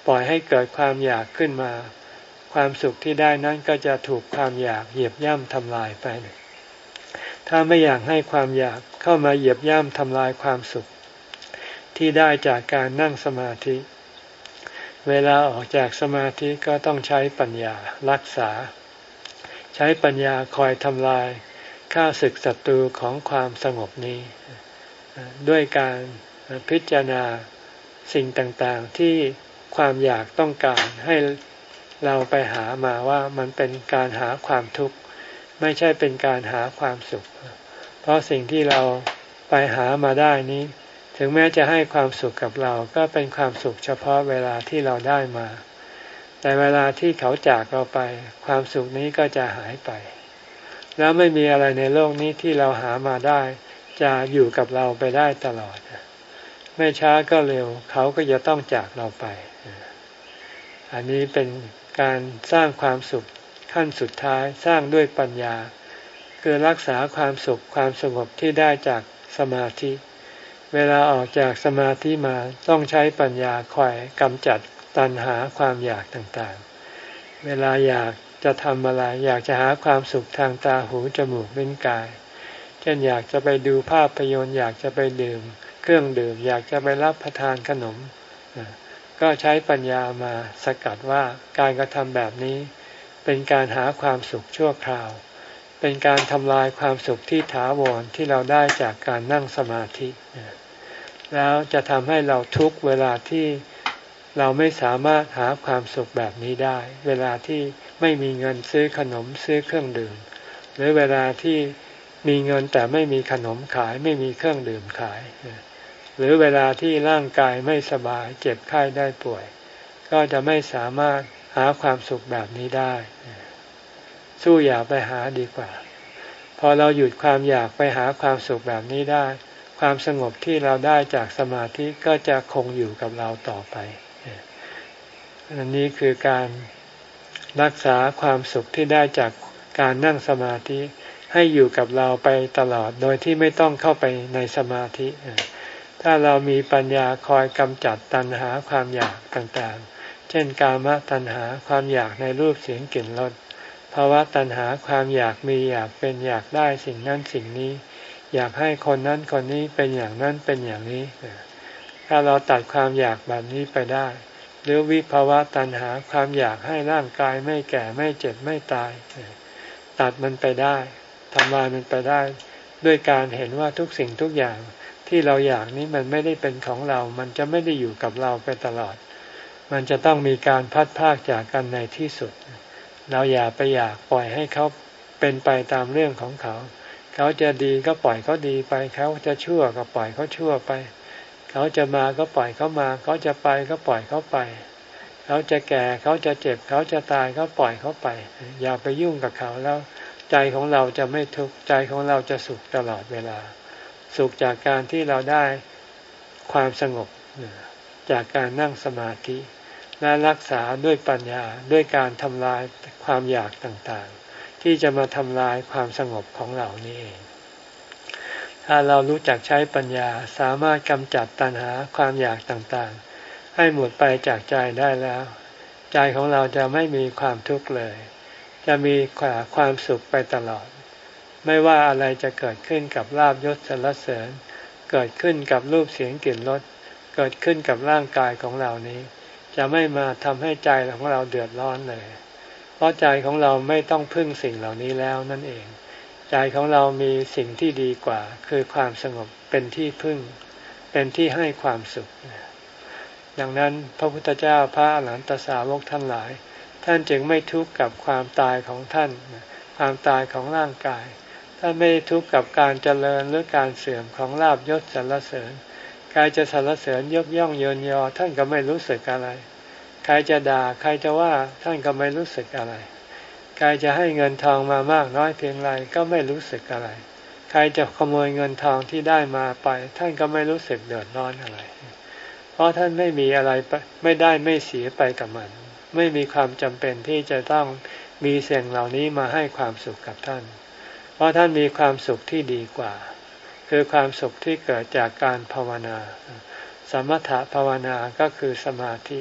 ปล่อยให้เกิดความอยากขึ้นมาความสุขที่ได้นั้นก็จะถูกความอยากเหยียบย่ำทำลายไปถ้าไม่อยากให้ความอยากเข้ามาเหยียบย่ำทำลายความสุขที่ได้จากการนั่งสมาธิเวลาออกจากสมาธิก็ต้องใช้ปัญญารักษาใช้ปัญญาคอยทำลายข้าศึกศัตรูของความสงบนี้ด้วยการพิจารณาสิ่งต่างๆที่ความอยากต้องการให้เราไปหามาว่ามันเป็นการหาความทุกข์ไม่ใช่เป็นการหาความสุขเพราะสิ่งที่เราไปหามาได้นี้ถึงแม้จะให้ความสุขกับเราก็เป็นความสุขเฉพาะเวลาที่เราได้มาแต่เวลาที่เขาจากเราไปความสุขนี้ก็จะหายไปแล้วไม่มีอะไรในโลกนี้ที่เราหามาได้จะอยู่กับเราไปได้ตลอดไม่ช้าก็เร็วเขาก็จะต้องจากเราไปอันนี้เป็นการสร้างความสุขขั้นสุดท้ายสร้างด้วยปัญญาคือรักษาความสุขความสงบที่ได้จากสมาธิเวลาออกจากสมาธิมาต้องใช้ปัญญาคอยกำจัดตัณหาความอยากต่างๆเวลาอยากจะทำอะไรอยากจะหาความสุขทางตาหูจมูกลิ้นกายเช่นอยากจะไปดูภาพยนตร์อยากจะไปดื่มเครื่องดื่มอยากจะไปรับประทานขนมก็ใช้ปัญญามาสกัดว่าการกระทำแบบนี้เป็นการหาความสุขชั่วคราวเป็นการทำลายความสุขที่ถาวรที่เราได้จากการนั่งสมาธิแล้วจะทำให้เราทุกข์เวลาที่เราไม่สามารถหาความสุขแบบนี้ได้เวลาที่ไม่มีเงินซื้อขนมซื้อเครื่องดื่มหรือเวลาที่มีเงินแต่ไม่มีขนมขายไม่มีเครื่องดื่มขายหรือเวลาที่ร่างกายไม่สบายเจ็บไข้ได้ป่วยก็จะไม่สามารถหาความสุขแบบนี้ได้สู้อย่าไปหาดีกว่าพอเราหยุดความอยากไปหาความสุขแบบนี้ได้ความสงบที่เราได้จากสมาธิก็จะคงอยู่กับเราต่อไปอันนี้คือการรักษาความสุขที่ได้จากการนั่งสมาธิให้อยู่กับเราไปตลอดโดยที่ไม่ต้องเข้าไปในสมาธิถ้าเรามีปัญญาคอยกำจัดตัณหาความอยากต่างๆเช่นกามตัณหาความอยากในรูปเสียงกลิ่นรสภาวะตัณหาความอยากมีอยากเป็นอยากได้สิ่งนั้นสิ่งนี้อยากให้คนนั้นคนนี้เป็นอย่างนั้นเป็นอย่างนี้ถ้าเราตัดความอยากแบบนี้ไปได้หรือวิภาวะตัณหาความอยากให้ร่างกายไม่แก่ไม่เจ็บไม่ตายตัดมันไปได้ทำลายมันไปได้ด้วยการเห็นว่าทุกสิ่งทุกอย่างที่เราอยากนี้มันไม่ได้เป็นของเรามันจะไม่ได้อยู่กับเราไปตลอดมันจะต้องมีการพัดพรากจากกันในที่สุดเราอย่าไปอยากปล่อยให้เขาเป็นไปตามเรื่องของเขาเขาจะดีก็ปล่อยเขาดีไปเขาจะชั่วก็ปล่อยเขาชั่วไปเขาจะมาก็ปล่อยเขามาเขาจะไปก็ปล่อยเขาไปเขาจะแก่เขาจะเจ็บเขาจะตายก็ปล่อยเขาไปอย่าไปยุ่งกับเขาแล้วใจของเราจะไม่ทุกข์ใจของเราจะสุขตลอดเวลาสุขจากการที่เราได้ความสงบจากการนั่งสมาธิและรักษาด้วยปัญญาด้วยการทำลายความอยากต่างๆที่จะมาทำลายความสงบของเรานี่เองถ้าเรารู้จักใช้ปัญญาสามารถกำจัดตัณหาความอยากต่างๆให้หมดไปจากใจได้แล้วใจของเราจะไม่มีความทุกข์เลยจะมีความสุขไปตลอดไม่ว่าอะไรจะเกิดขึ้นกับลาภยศสรรเสริญเกิดขึ้นกับรูปเสียงกลิ่นรสเกิดขึ้นกับร่างกายของเรานี้จะไม่มาทำให้ใจของเราเดือดร้อนเลยเพราะใจของเราไม่ต้องพึ่งสิ่งเหล่านี้แล้วนั่นเองใจของเรามีสิ่งที่ดีกว่าคือความสงบเป็นที่พึ่งเป็นที่ให้ความสุขดังนั้นพระพุทธเจ้าพระอรหันตสาวกท่านหลายท่านจึงไม่ทุกข์กับความตายของท่านความตายของร่างกายท่านไม่ทุกข์กับการเจริญหรือการเสื่อมของลาภยศสรรเสริญใครจะสรรเสริญยกย่องเยินยอท่านก็ไม่รู้สึกอะไรใครจะด่าใครจะว่าท่านก็ไม่รู้สึกอะไรใครจะให้เงินทองมามากน้อยเพียงไรก็ไม่รู้สึกอะไรใครจะขโมยเงินทองที่ได้มาไปท่านก็ไม่รู้สึกเดือดร้อนอะไรเพราะท่านไม่มีอะไรไม่ได้ไม่เสียไปกับมันไม่มีความจำเป็นที่จะต้องมีสิ่งเหล่านี้มาให้ความสุขกับท่านเพราะท่านมีความสุขที่ดีกว่าคือความสุขที่เกิดจากการภาวนาสมถภาวนาก็คือสมาธิ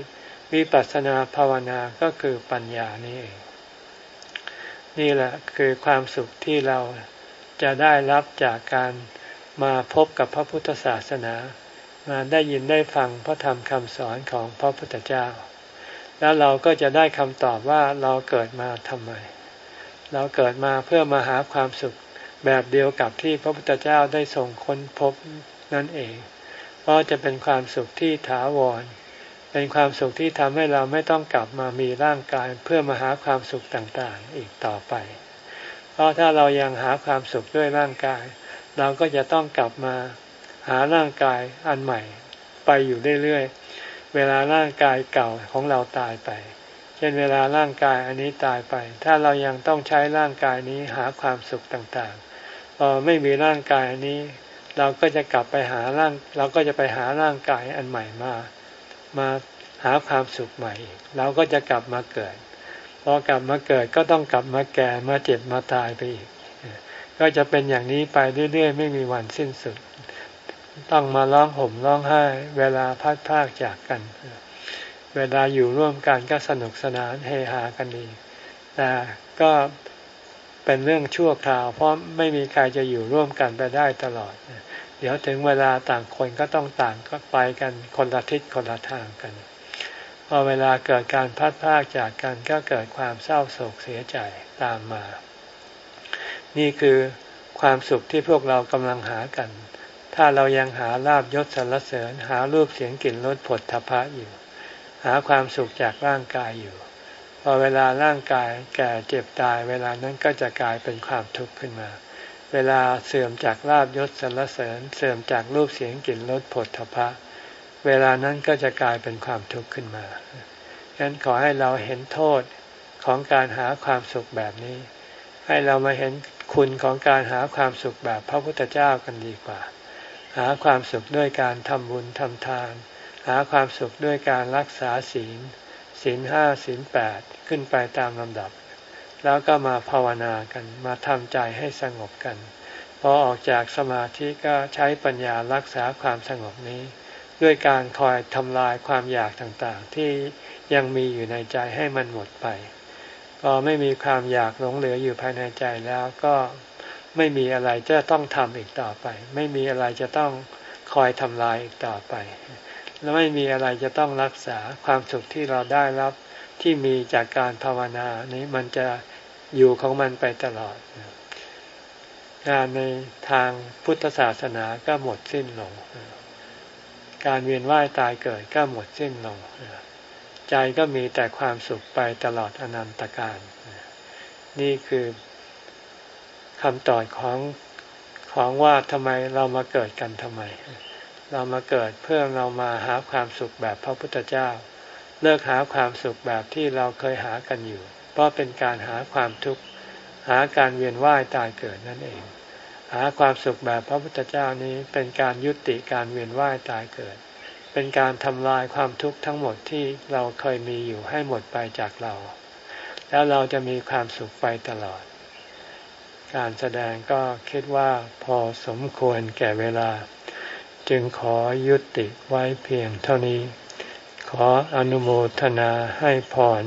วิปัสสนาภาวนาก็คือปัญญานี่เองนี่แหละคือความสุขที่เราจะได้รับจากการมาพบกับพระพุทธศาสนามาได้ยินได้ฟังพระธรรมคำสอนของพระพุทธเจ้าแล้วเราก็จะได้คำตอบว่าเราเกิดมาทำไมเราเกิดมาเพื่อมาหาความสุขแบบเดียวกับที่พระพุทธเจ้าได้ทรงค้นพบนั่นเองเพราะจะเป็นความสุขที่ถาวรเป็นความสุขที่ทำให้เราไม่ต้องกลับมามีร่างกายเพื่อมาหาความสุขต่างๆอีกต่อไปเพราะถ้าเรายังหาความสุขด้วยร่างกายเราก็จะต้องกลับมาหาร่างกายอันใหม่ไปอยู่เรื่อยๆเวลาร่างกายเก่าของเราตายไปเช่นเวลาร่างกายอันนี้ตายไปถ้าเรายังต้องใช้ร่างกายนี้หาความสุขต่างๆพอไม่มีร่างกายอันนี้เราก็จะกลับไปหาร่างเราก็จะไปหาร่างกายอันใหม่มามาหาความสุขใหม่เราก็จะกลับมาเกิดพอกลับมาเกิดก็ต้องกลับมาแก่มาเจ็บมาตายไปอีกก็จะเป็นอย่างนี้ไปเรื่อยๆไม่มีวันสิ้นสุดต้องมาร้องห่มร้องไห้เวลาพัดพรากจากกันเวลาอยู่ร่วมกันก็สนุกสนานเฮฮากันดีแต่ก็เป็นเรื่องชั่วคราวเพราะไม่มีใครจะอยู่ร่วมกันไปได้ตลอดเดี๋ยวถึงเวลาต่างคนก็ต้องต่างก็ไปกันคนละทิศคนละทางกันพอเวลาเกิดการพัดพรากจากกันก็เกิดความเศร้าโศกเสียใจตามมานี่คือความสุขที่พวกเรากำลังหากันถ้าเรายังหาลาภยศสรรเสริญหารูปเสียงกลิ่นรสผลทพะอยู่หาความสุขจากร่างกายอยู่พอเวลาร่างกายแก่เจ็บตายเวลานั้นก็จะกลายเป็นความทุกข์ขึ้นมาเวลาเสื่อมจากลาภยศสรรเสริญเสื่อมจากรูปเสียงกลิ่นรสผลทพะเวลานั้นก็จะกลายเป็นความทุกข์ขึ้นมาฉะนั้นขอให้เราเห็นโทษของการหาความสุขแบบนี้ให้เรามาเห็นคุณของการหาความสุขแบบพระพุทธเจ้ากันดีกว่าหาความสุขด้วยการทำบุญทำทานหาความสุขด้วยการรักษาศีลศีลห้าศีลแปดขึ้นไปตามลำดับแล้วก็มาภาวนากันมาทำใจให้สงบกันพอออกจากสมาธิก็ใช้ปัญญารักษาความสงบนี้ด้วยการคอยทำลายความอยากต่างๆที่ยังมีอยู่ในใจให้มันหมดไปพอไม่มีความอยากหลงเหลืออยู่ภายในใจแล้วก็ไม่มีอะไรจะต้องทำอีกต่อไปไม่มีอะไรจะต้องคอยทำลายอีกต่อไปและไม่มีอะไรจะต้องรักษาความสุขที่เราได้รับที่มีจากการภาวนานี้มันจะอยู่ของมันไปตลอดงานในทางพุทธศาสนาก็หมดสิ้นลงการเวียนว่ายตายเกิดก็หมดสิ้นลงใจก็มีแต่ความสุขไปตลอดอนันตกาลนี่คือคำตอบของของว่าทำไมเรามาเกิดกันทำไมเรามาเกิดเพื่อเรามาหาความสุขแบบพระพุทธเจ้าเลิกหาความสุขแบบที่เราเคยหากันอยู่เพราะเป็นการหาความทุกข์หาการเวียนว่ายตายเกิดนั่นเองหาความสุขแบบพระพุทธเจ้านี้เป็นการยุติการเวียนว่ายตายเกิดเป็นการทำลายความทุกข์ทั้งหมดที่เราเคยมีอยู่ให้หมดไปจากเราแล้วเราจะมีความสุขไปตลอดการแสดงก็คิดว่าพอสมควรแก่เวลาจึงขอยุติไว้เพียงเท่านี้ขออนุโมทนาให้พร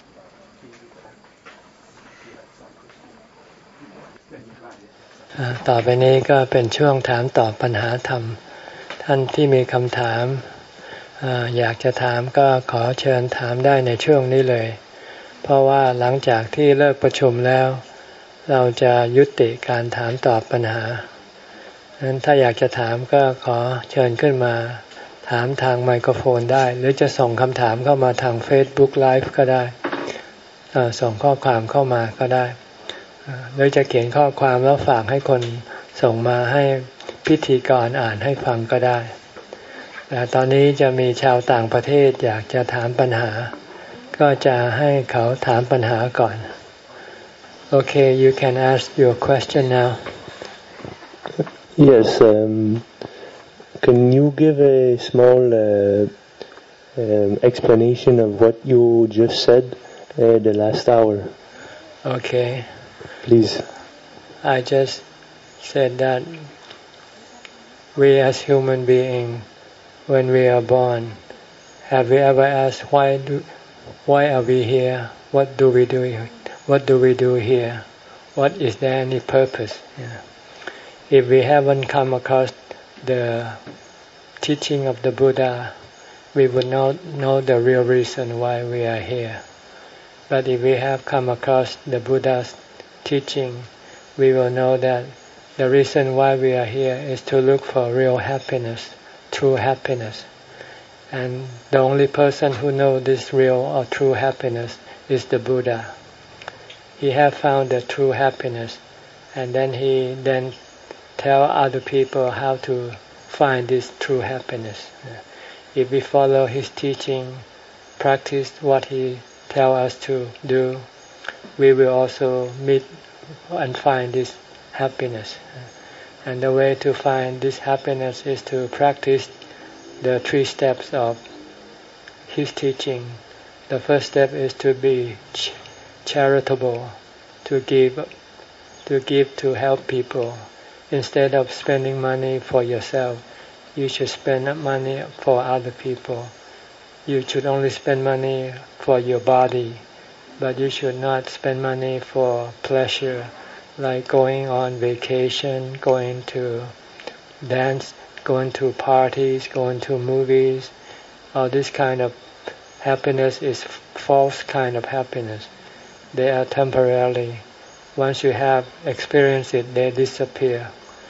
ต่อไปนี้ก็เป็นช่วงถามตอบปัญหาธรรมท่านที่มีคำถามอยากจะถามก็ขอเชิญถามได้ในช่วงนี้เลยเพราะว่าหลังจากที่เลิกประชุมแล้วเราจะยุติการถามตอบปัญหาฉะนั้นถ้าอยากจะถามก็ขอเชิญขึ้นมาถามทางไมโครโฟนได้หรือจะส่งคำถามเข้ามาทาง Facebook Live ก็ได้ส่งข้อความเข้ามาก็ได้หรือจะเขียนข้อความแล้วฝากให้คนส่งมาให้พิธีกรอ่านให้ฟังก็ได้แต่ตอนนี้จะมีชาวต่างประเทศอยากจะถามปัญหาก็จะให้เขาถามปัญหาก่อนOkay, you can ask your question now. Yes, um, can you give a small uh, um, explanation of what you just said uh, the last hour? Okay. Please. I just said that we as human beings, when we are born, Have we ever asked why do, why are we here? What do we do here? What do we do here? What is there any purpose? Yeah. If we haven't come across the teaching of the Buddha, we would not know the real reason why we are here. But if we have come across the Buddha's teaching, we will know that the reason why we are here is to look for real happiness, true happiness. And the only person who knows this real or true happiness is the Buddha. He has found the true happiness, and then he then tell other people how to find this true happiness. If we follow his teaching, practice what he tell us to do, we will also meet and find this happiness. And the way to find this happiness is to practice the three steps of his teaching. The first step is to be ch- charitable, to give, to give to help people. Instead of spending money for yourself, you should spend money for other people. You should only spend money for your body, but you should not spend money for pleasure, like going on vacation, going to dance, going to parties, going to movies. All this kind of happiness is false kind of happiness. They are temporary. Once you have experienced it, they disappear,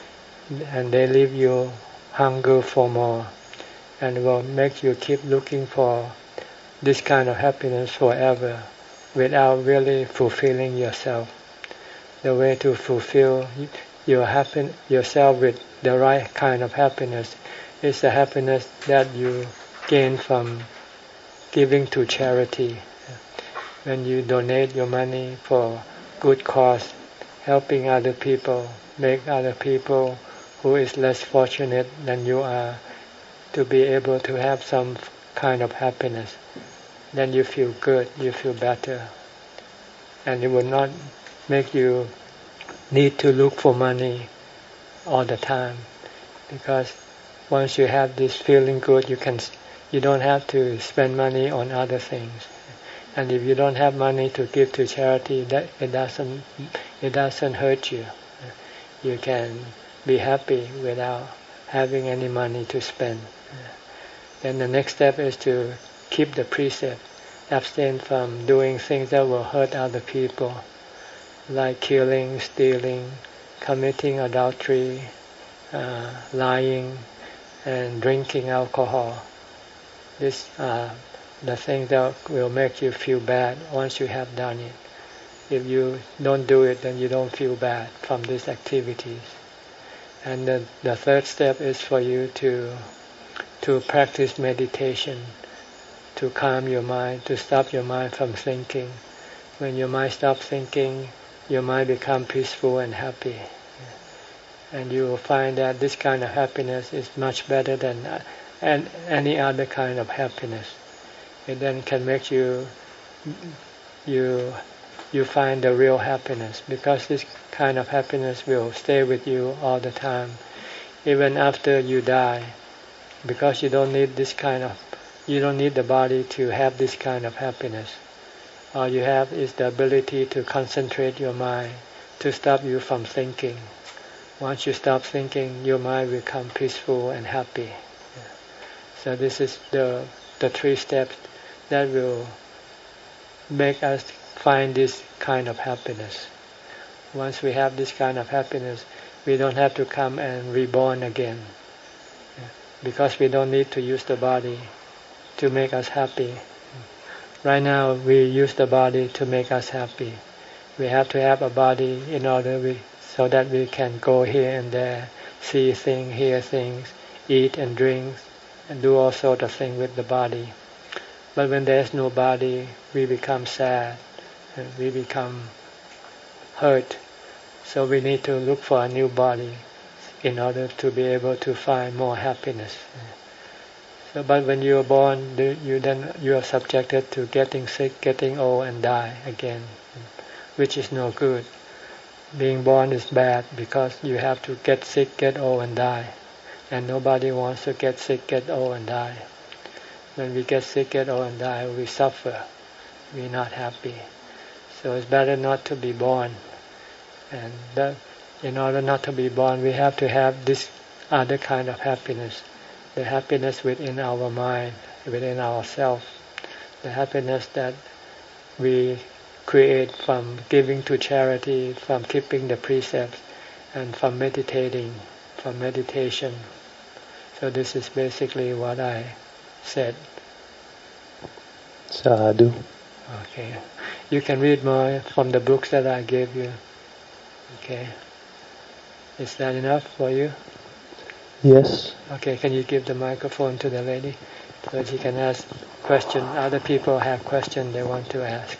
and they leave you hunger for more, and will make you keep looking for this kind of happiness forever without really fulfilling yourself. The way to fulfill your happen yourself with the right kind of happiness is the happiness that you gain from giving to charity. When you donate your money for good cause, helping other people, make other people who is less fortunate than you are to be able to have some kind of happiness, then you feel good, you feel better, and it will not make you need to look for money all the time, because once you have this feeling good, you can you don't have to spend money on other things. And if you don't have money to give to charity, that it doesn't it doesn't hurt you. You can be happy without having any money to spend. Then the next step is to keep the precept, abstain from doing things that will hurt other people, like killing, stealing, committing adultery, uh, lying, and drinking alcohol. These are the things that will make you feel bad once you have done it. If you don't do it, then you don't feel bad from these activities. And the, the third step is for you to to practice meditation, to calm your mind, to stop your mind from thinking. When your mind stops thinking, your mind becomes peaceful and happy. And you will find that this kind of happiness is much better than any other kind of happiness. It then can make you you you find the real happiness, because this kind of happiness will stay with you all the time, even after you die, because you don't need this kind of you don't need the body to have this kind of happiness. All you have is the ability to concentrate your mind, to stop you from thinking. Once you stop thinking, your mind will become peaceful and happy. So this is the the three steps that will make us find this kind of happiness. Once we have this kind of happiness, we don't have to come and reborn again, because we don't need to use the body to make us happy. Right now we use the body to make us happy. We have to have a body in order we, so that we can go here and there, see things, hear things, eat and drink, and do all sorts of things with the body. But when there's no body, we become sad, and we become hurt. So we need to look for a new body in order to be able to find more happiness. So, but when you are born, you then you are subjected to getting sick, getting old, and die again, which is no good. Being born is bad because you have to get sick, get old, and die, and nobody wants to get sick, get old, and die. when we get sick, get old and die, we suffer. We're not happy. So it's better not to be born. And that, in order not to be born, we have to have this other kind of happiness. The happiness within our mind, within ourselves. The happiness that we create from giving to charity, from keeping the precepts, and from meditating, from meditation. So this is basically what I said. Sadhu. Okay. You can read more from the books that I gave you. Okay. Is that enough for you? Yes. Okay, can you give the microphone to the lady so she can ask question? Other people have questions they want to ask.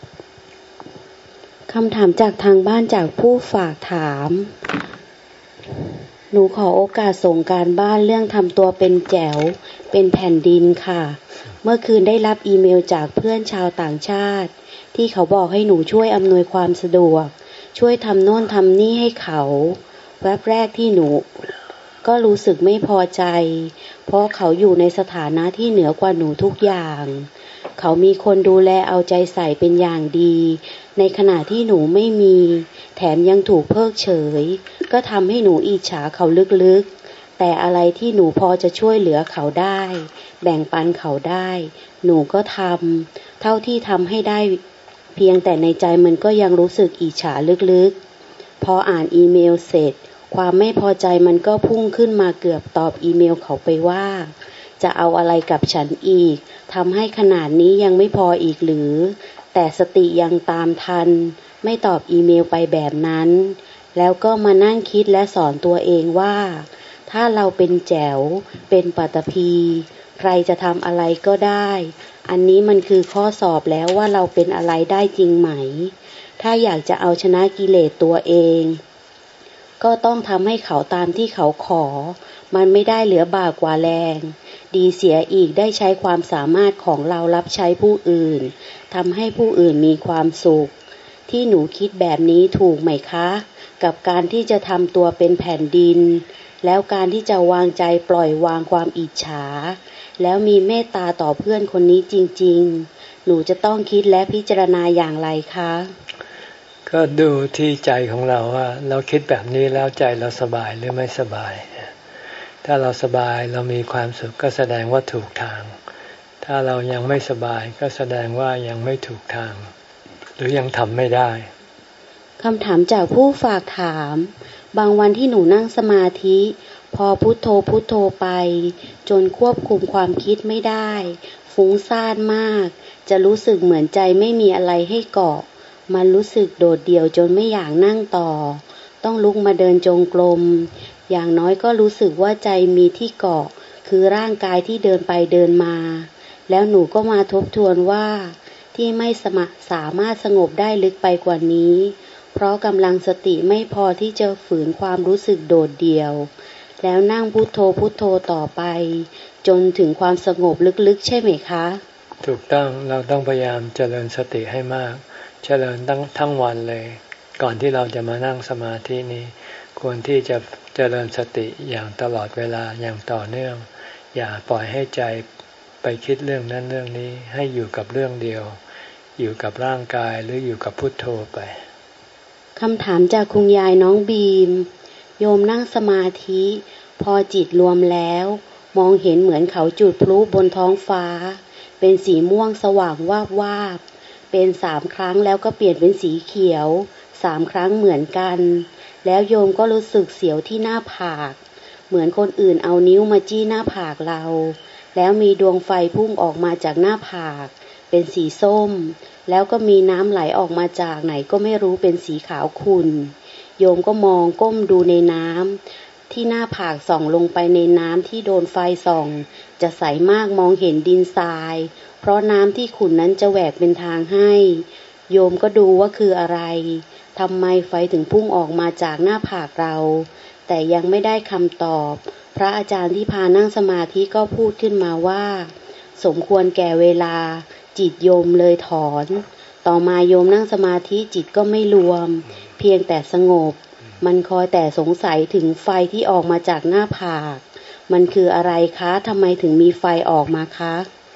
คำถามจากทางบ้านจากผู้ฝากถามหนูขอโอกาสส่งการบ้านเรื่องทำตัวเป็นแจ๋วเป็นแผ่นดินค่ะเมื่อคืนได้รับอีเมลจากเพื่อนชาวต่างชาติที่เขาบอกให้หนูช่วยอำนวยความสะดวกช่วยทำโน่นทำนี่ให้เขาแวบแรกที่หนูก็รู้สึกไม่พอใจเพราะเขาอยู่ในสถานะที่เหนือกว่าหนูทุกอย่างเขามีคนดูแลเอาใจใส่เป็นอย่างดีในขณะที่หนูไม่มีแถมยังถูกเพิกเฉยก็ทำให้หนูอิจฉาเขาลึกๆแต่อะไรที่หนูพอจะช่วยเหลือเขาได้แบ่งปันเขาได้หนูก็ทำเท่าที่ทำให้ได้เพียงแต่ในใจมันก็ยังรู้สึกอิจฉาลึกๆพออ่านอีเมลเสร็จความไม่พอใจมันก็พุ่งขึ้นมาเกือบตอบอีเมลเขาไปว่าจะเอาอะไรกับฉันอีกทำให้ขนาดนี้ยังไม่พออีกหรือแต่สติยังตามทันไม่ตอบอีเมลไปแบบนั้นแล้วก็มานั่งคิดและสอนตัวเองว่าถ้าเราเป็นแจ๋วเป็นปัตภีใครจะทำอะไรก็ได้อันนี้มันคือข้อสอบแล้วว่าเราเป็นอะไรได้จริงไหมถ้าอยากจะเอาชนะกิเลสตัวเองก็ต้องทำให้เขาตามที่เขาขอมันไม่ได้เหลือบากกว่าแรงดีเสียอีกได้ใช้ความสามารถของเรารับใช้ผู้อื่นทำให้ผู้อื่นมีความสุขที่หนูคิดแบบนี้ถูกไหมคะกับการที่จะทำตัวเป็นแผ่นดินแล้วการที่จะวางใจปล่อยวางความอิจฉาแล้วมีเมตตาต่อเพื่อนคนนี้จริงๆหนูจะต้องคิดและพิจารณาอย่างไรคะก็ดูที่ใจของเราว่าเราคิดแบบนี้แล้วใจเราสบายหรือไม่สบายถ้าเราสบายเรามีความสุขก็แสดงว่าถูกทางถ้าเรายังไม่สบายก็แสดงว่ายังไม่ถูกทางหรือยังทำไม่ได้คำถามจากผู้ฝากถามบางวันที่หนูนั่งสมาธิพอพุทโธพุทโธไปจนควบคุมความคิดไม่ได้ฟุ้งซ่านมากจะรู้สึกเหมือนใจไม่มีอะไรให้เกาะมันรู้สึกโดดเดี่ยวจนไม่อยากนั่งต่อต้องลุกมาเดินจงกรมอย่างน้อยก็รู้สึกว่าใจมีที่เกาะคือร่างกายที่เดินไปเดินมาแล้วหนูก็มาทบทวนว่าที่ไม่สามารถสงบได้ลึกไปกว่านี้เพราะกำลังสติไม่พอที่จะฝืนความรู้สึกโดดเดี่ยวแล้วนั่งพุทโธพุทโธต่อไปจนถึงความสงบลึกๆใช่ไหมคะถูกต้องเราต้องพยายามเจริญสติให้มากเจริญตั้งทั้งวันเลยก่อนที่เราจะมานั่งสมาธินี้ควรที่จะเจริญสติอย่างตลอดเวลาอย่างต่อเนื่องอย่าปล่อยให้ใจไปคิดเรื่องนั้นเรื่องนี้ให้อยู่กับเรื่องเดียวอยู่กับร่างกายหรืออยู่กับพุทโธไปคำถามจากคุณยายน้องบีมโยมนั่งสมาธิพอจิตรวมแล้วมองเห็นเหมือนเขาจุดพลุบนท้องฟ้าเป็นสีม่วงสว่างวาบวาบเป็นสามครั้งแล้วก็เปลี่ยนเป็นสีเขียวสามครั้งเหมือนกันแล้วโยมก็รู้สึกเสียวที่หน้าผากเหมือนคนอื่นเอานิ้วมาจี้หน้าผากเราแล้วมีดวงไฟพุ่งออกมาจากหน้าผากเป็นสีส้มแล้วก็มีน้ำไหลออกมาจากไหนก็ไม่รู้เป็นสีขาวขุ่นโยมก็มองก้มดูในน้ำที่หน้าผากส่องลงไปในน้ำที่โดนไฟส่องจะใสมากมองเห็นดินทรายเพราะน้ำที่ขุ่นนั้นจะแหวกเป็นทางให้โยมก็ดูว่าคืออะไรทำไมไฟถึงพุ่งออกมาจากหน้าผากเราแต่ยังไม่ได้คำตอบพระอาจารย์ที่พานั่งสมาธิก็พูดขึ้นมาว่าสมควรแก่เวลาจิตโยมเลยถอนต่อมาโยมนั่งสมาธิจิตก็ไม่รวมเพียงแต่สงบมันคอยแต่สงสัยถึงไฟที่ออกมาจากหน้าผากมันคืออะไรคะทำไมถึงมีไฟออกมาคะ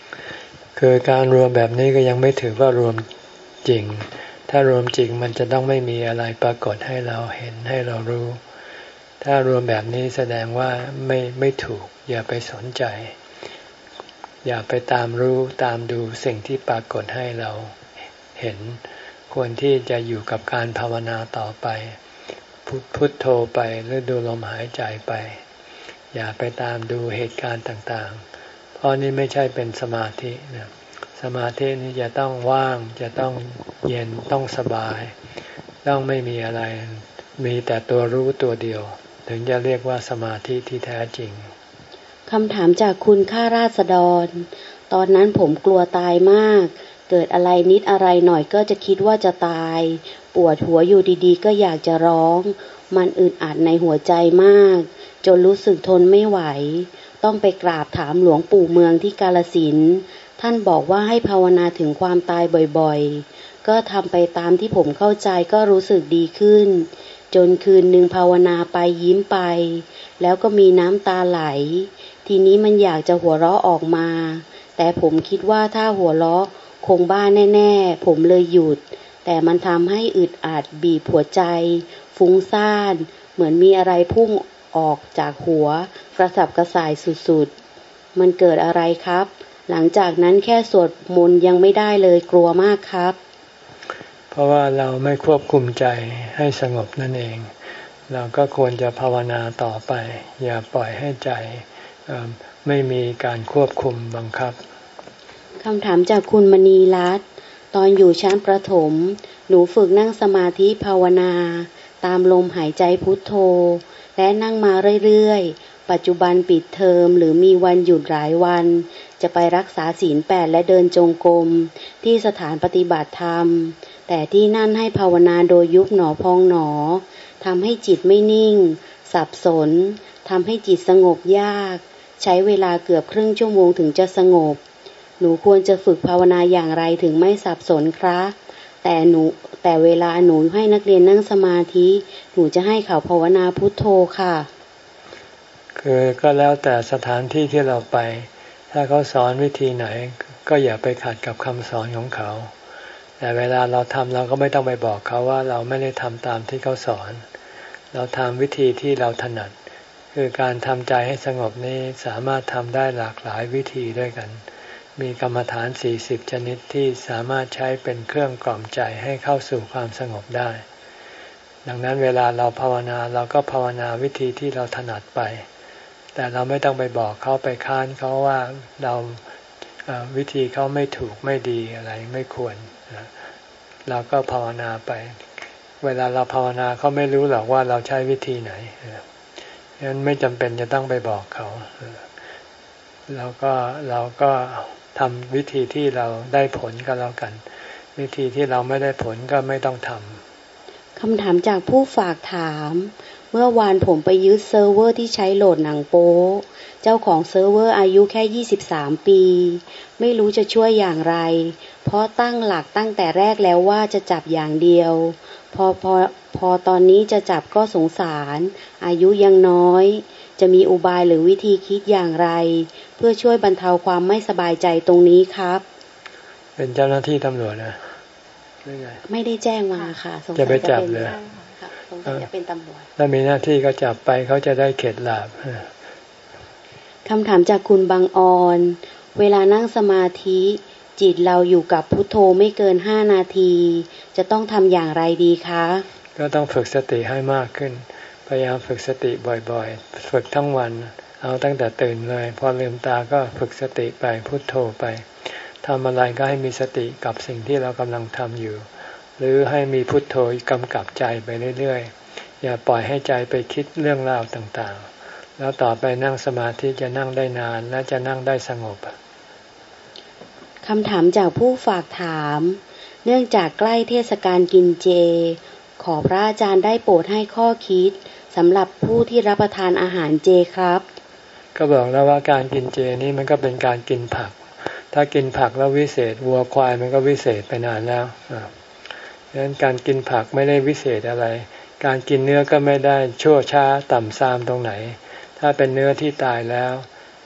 คือการรวมแบบนี้ก็ยังไม่ถือว่ารวมจริงถ้ารวมจริงมันจะต้องไม่มีอะไรปรากฏให้เราเห็นให้เรารู้ถ้ารวมแบบนี้แสดงว่าไม่ไม่ถูกอย่าไปสนใจอย่าไปตามรู้ตามดูสิ่งที่ปรากฏให้เราเห็นควรที่จะอยู่กับการภาวนาต่อไปพุทพุทโธไปหรือดูลมหายใจไปอย่าไปตามดูเหตุการณ์ต่างๆเพราะนี่ไม่ใช่เป็นสมาธินะสมาธินี่จะต้องว่างจะต้องเย็นต้องสบายต้องไม่มีอะไรมีแต่ตัวรู้ตัวเดียวถึงจะเรียกว่าสมาธิที่แท้จริงคำถามจากคุณข้าราษฎรตอนนั้นผมกลัวตายมากเกิดอะไรนิดอะไรหน่อยก็จะคิดว่าจะตายปวดหัวอยู่ดีๆก็อยากจะร้องมันอึดอัดในหัวใจมากจนรู้สึกทนไม่ไหวต้องไปกราบถามหลวงปู่เมืองที่กาฬสินธุ์ท่านบอกว่าให้ภาวนาถึงความตายบ่อยๆก็ทำไปตามที่ผมเข้าใจก็รู้สึกดีขึ้นจนคืนนึงภาวนาไปยิ้มไปแล้วก็มีน้ำตาไหลทีนี้มันอยากจะหัวเราะออกมาแต่ผมคิดว่าถ้าหัวเราะคงบ้าแน่ๆผมเลยหยุดแต่มันทำให้อึดอัดบีบหัวใจฟุ้งซ่านเหมือนมีอะไรพุ่งออกจากหัวกระสับกระส่ายสุดๆมันเกิดอะไรครับหลังจากนั้นแค่สวดมนต์ยังไม่ได้เลยกลัวมากครับเพราะว่าเราไม่ควบคุมใจให้สงบนั่นเองเราก็ควรจะภาวนาต่อไปอย่าปล่อยให้ใจไม่มีการควบคุมบังคับคำถามจากคุณมณีรัตน์ตอนอยู่ชั้นประถมหนูฝึกนั่งสมาธิภาวนาตามลมหายใจพุทโธและนั่งมาเรื่อยๆปัจจุบันปิดเทอมหรือมีวันหยุดหลายวันจะไปรักษาศีลแปดและเดินจงกรมที่สถานปฏิบัติธรรมแต่ที่นั่นให้ภาวนาโดยยุบหนอพองหนอทำให้จิตไม่นิ่งสับสนทำให้จิตสงบยากใช้เวลาเกือบครึ่งชั่วโมงถึงจะสงบหนูควรจะฝึกภาวนาอย่างไรถึงไม่สับสนครับแต่หนูแต่เวลาหนูให้นักเรียนนั่งสมาธิหนูจะให้เขาภาวนาพุทโธค่ะคือก็แล้วแต่สถานที่ที่เราไปถ้าเขาสอนวิธีไหนก็อย่าไปขัดกับคำสอนของเขาแต่เวลาเราทำเราก็ไม่ต้องไปบอกเขาว่าเราไม่ได้ทำตามที่เขาสอนเราทำวิธีที่เราถนัดคือการทำใจให้สงบนี้สามารถทำได้หลากหลายวิธีด้วยกันมีกรรมฐานสี่สิบชนิดที่สามารถใช้เป็นเครื่องกล่อมใจให้เข้าสู่ความสงบได้ดังนั้นเวลาเราภาวนาเราก็ภาวนาวิธีที่เราถนัดไปแต่เราไม่ต้องไปบอกเขาไปค้านเขาว่าเราวิธีเขาไม่ถูกไม่ดีอะไรไม่ควรเราก็ภาวนาไปเวลาเราภาวนาเขาไม่รู้หรอกว่าเราใช้วิธีไหนฉะนั้นไม่จำเป็นจะต้องไปบอกเขาแล้วก็เราก็ทำวิธีที่เราได้ผลก็แล้วกันวิธีที่เราไม่ได้ผลก็ไม่ต้องทำคำถามจากผู้ฝากถามเมื่อวานผมไปยึดเซิร์ฟเวอร์ที่ใช้โหลดหนังโป๊เจ้าของเซิร์ฟเวอร์อายุแค่ยี่สิบสามปีไม่รู้จะช่วยอย่างไรเพราะตั้งหลักตั้งแต่แรกแล้วว่าจะจับอย่างเดียวพอพอพอตอนนี้จะจับก็สงสารอายุยังน้อยจะมีอุบายหรือวิธีคิดอย่างไรเพื่อช่วยบรรเทาความไม่สบายใจตรงนี้ครับเป็นเจ้าหน้าที่ตำรวจนะไม่ได้แจ้งมาค่ะจะไปจับเลยสงสัยจะเป็นตำรวจถ้ามีหน้าที่ก็จับไปเขาจะได้เข็ดหลาบคำถามจากคุณบางออนเวลานั่งสมาธิจิตเราอยู่กับพุทโธไม่เกินห้านาทีจะต้องทำอย่างไรดีคะก็ต้องฝึกสติให้มากขึ้นพยายามฝึกสติบ่อยๆฝึกทั้งวันเอาตั้งแต่ตื่นเลยพอลืมตาก็ฝึกสติไปพุทโธไปทำอะไรก็ให้มีสติกับสิ่งที่เรากำลังทำอยู่หรือให้มีพุทโธกำกับใจไปเรื่อยๆอย่าปล่อยให้ใจไปคิดเรื่องราวต่างๆแล้วต่อไปนั่งสมาธิจะนั่งได้นานและจะนั่งได้สงบคำถามจากผู้ฝากถามเนื่องจากใกล้เทศกาลกินเจขอพระอาจารย์ได้โปรดให้ข้อคิดสำหรับผู้ที่รับประทานอาหารเจครับก็บอกแล้วว่าการกินเจนี่มันก็เป็นการกินผักถ้ากินผักแล้ววิเศษวัวควายมันก็วิเศษไปนานแล้วดังนั้นการกินผักไม่ได้วิเศษอะไรการกินเนื้อก็ไม่ได้ชั่วช้าต่ำทรามตรงไหนถ้าเป็นเนื้อที่ตายแล้วถ้า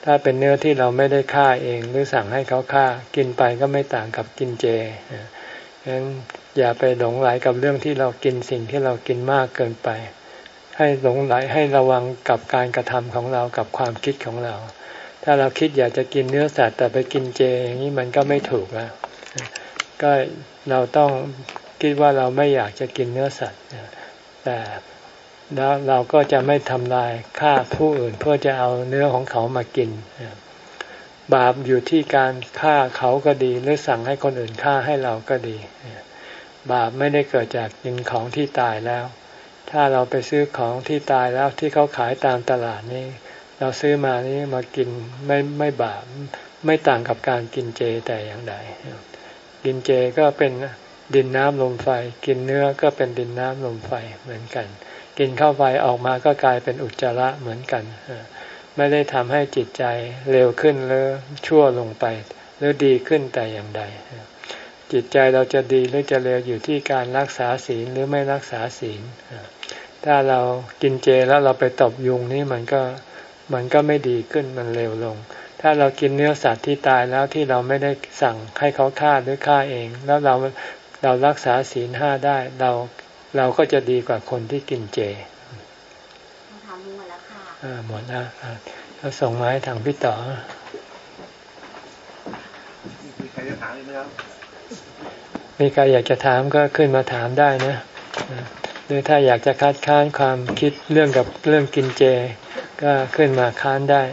ถ้าเป็นเนื้อที่เราไม่ได้ฆ่าเองหรือสั่งให้เขาฆ่ากินไปก็ไม่ต่างกับกินเจฉะนั้นอย่าไปหลงไหลกับเรื่องที่เรากินสิ่งที่เรากินมากเกินไปให้หลงไหลให้ระวังกับการกระทำของเรากับความคิดของเราถ้าเราคิดอยากจะกินเนื้อสัตว์แต่ไปกินเจอย่างนี้มันก็ไม่ถูกแล้วก็เราต้องคิดว่าเราไม่อยากจะกินเนื้อสัตว์แต่แล้วเราก็จะไม่ทำลายฆ่าผู้อื่นเพื่อจะเอาเนื้อของเขามากินบาปอยู่ที่การฆ่าเขาก็ดีหรือสั่งให้คนอื่นฆ่าให้เราก็ดีบาปไม่ได้เกิดจากกินของที่ตายแล้วถ้าเราไปซื้อของที่ตายแล้วที่เขาขายตามตลาดนี้เราซื้อมานี้มากินไม่ไม่บาปไม่ต่างกับการกินเจแต่อย่างใดกินเจก็เป็นดินน้ำลมไฟกินเนื้อก็เป็นดินน้ำลมไฟเหมือนกันกินเข้าไปออกมาก็กลายเป็นอุจจาระเหมือนกันไม่ได้ทำให้จิตใจเร็วขึ้นหรือชั่วลงไปหรือดีขึ้นแต่อย่างใดจิตใจเราจะดีหรือจะเลวอยู่ที่การรักษาศีลหรือไม่รักษาศีลถ้าเรากินเจแล้วเราไปตบยุงนี่มันก็มันก็ไม่ดีขึ้นมันเร็วลงถ้าเรากินเนื้อสัตว์ที่ตายแล้วที่เราไม่ได้สั่งให้เขาฆ่าหรือฆ่าเองแล้วเราเรารักษาศีลห้าได้เราเราก็จะดีกว่าคนที่กินเจทำหมดแล้วค่ะอ่าหมดนะก็ส่งมาให้ทางพี่ต่อมีใครจะถามไหมครับมีใครอยากจะถามก็ขึ้นมาถามได้นะหรือถ้าอยากจะคัดค้านความคิดเรื่องกับเรื่องกินเจก็ขึ้นมาค้านได้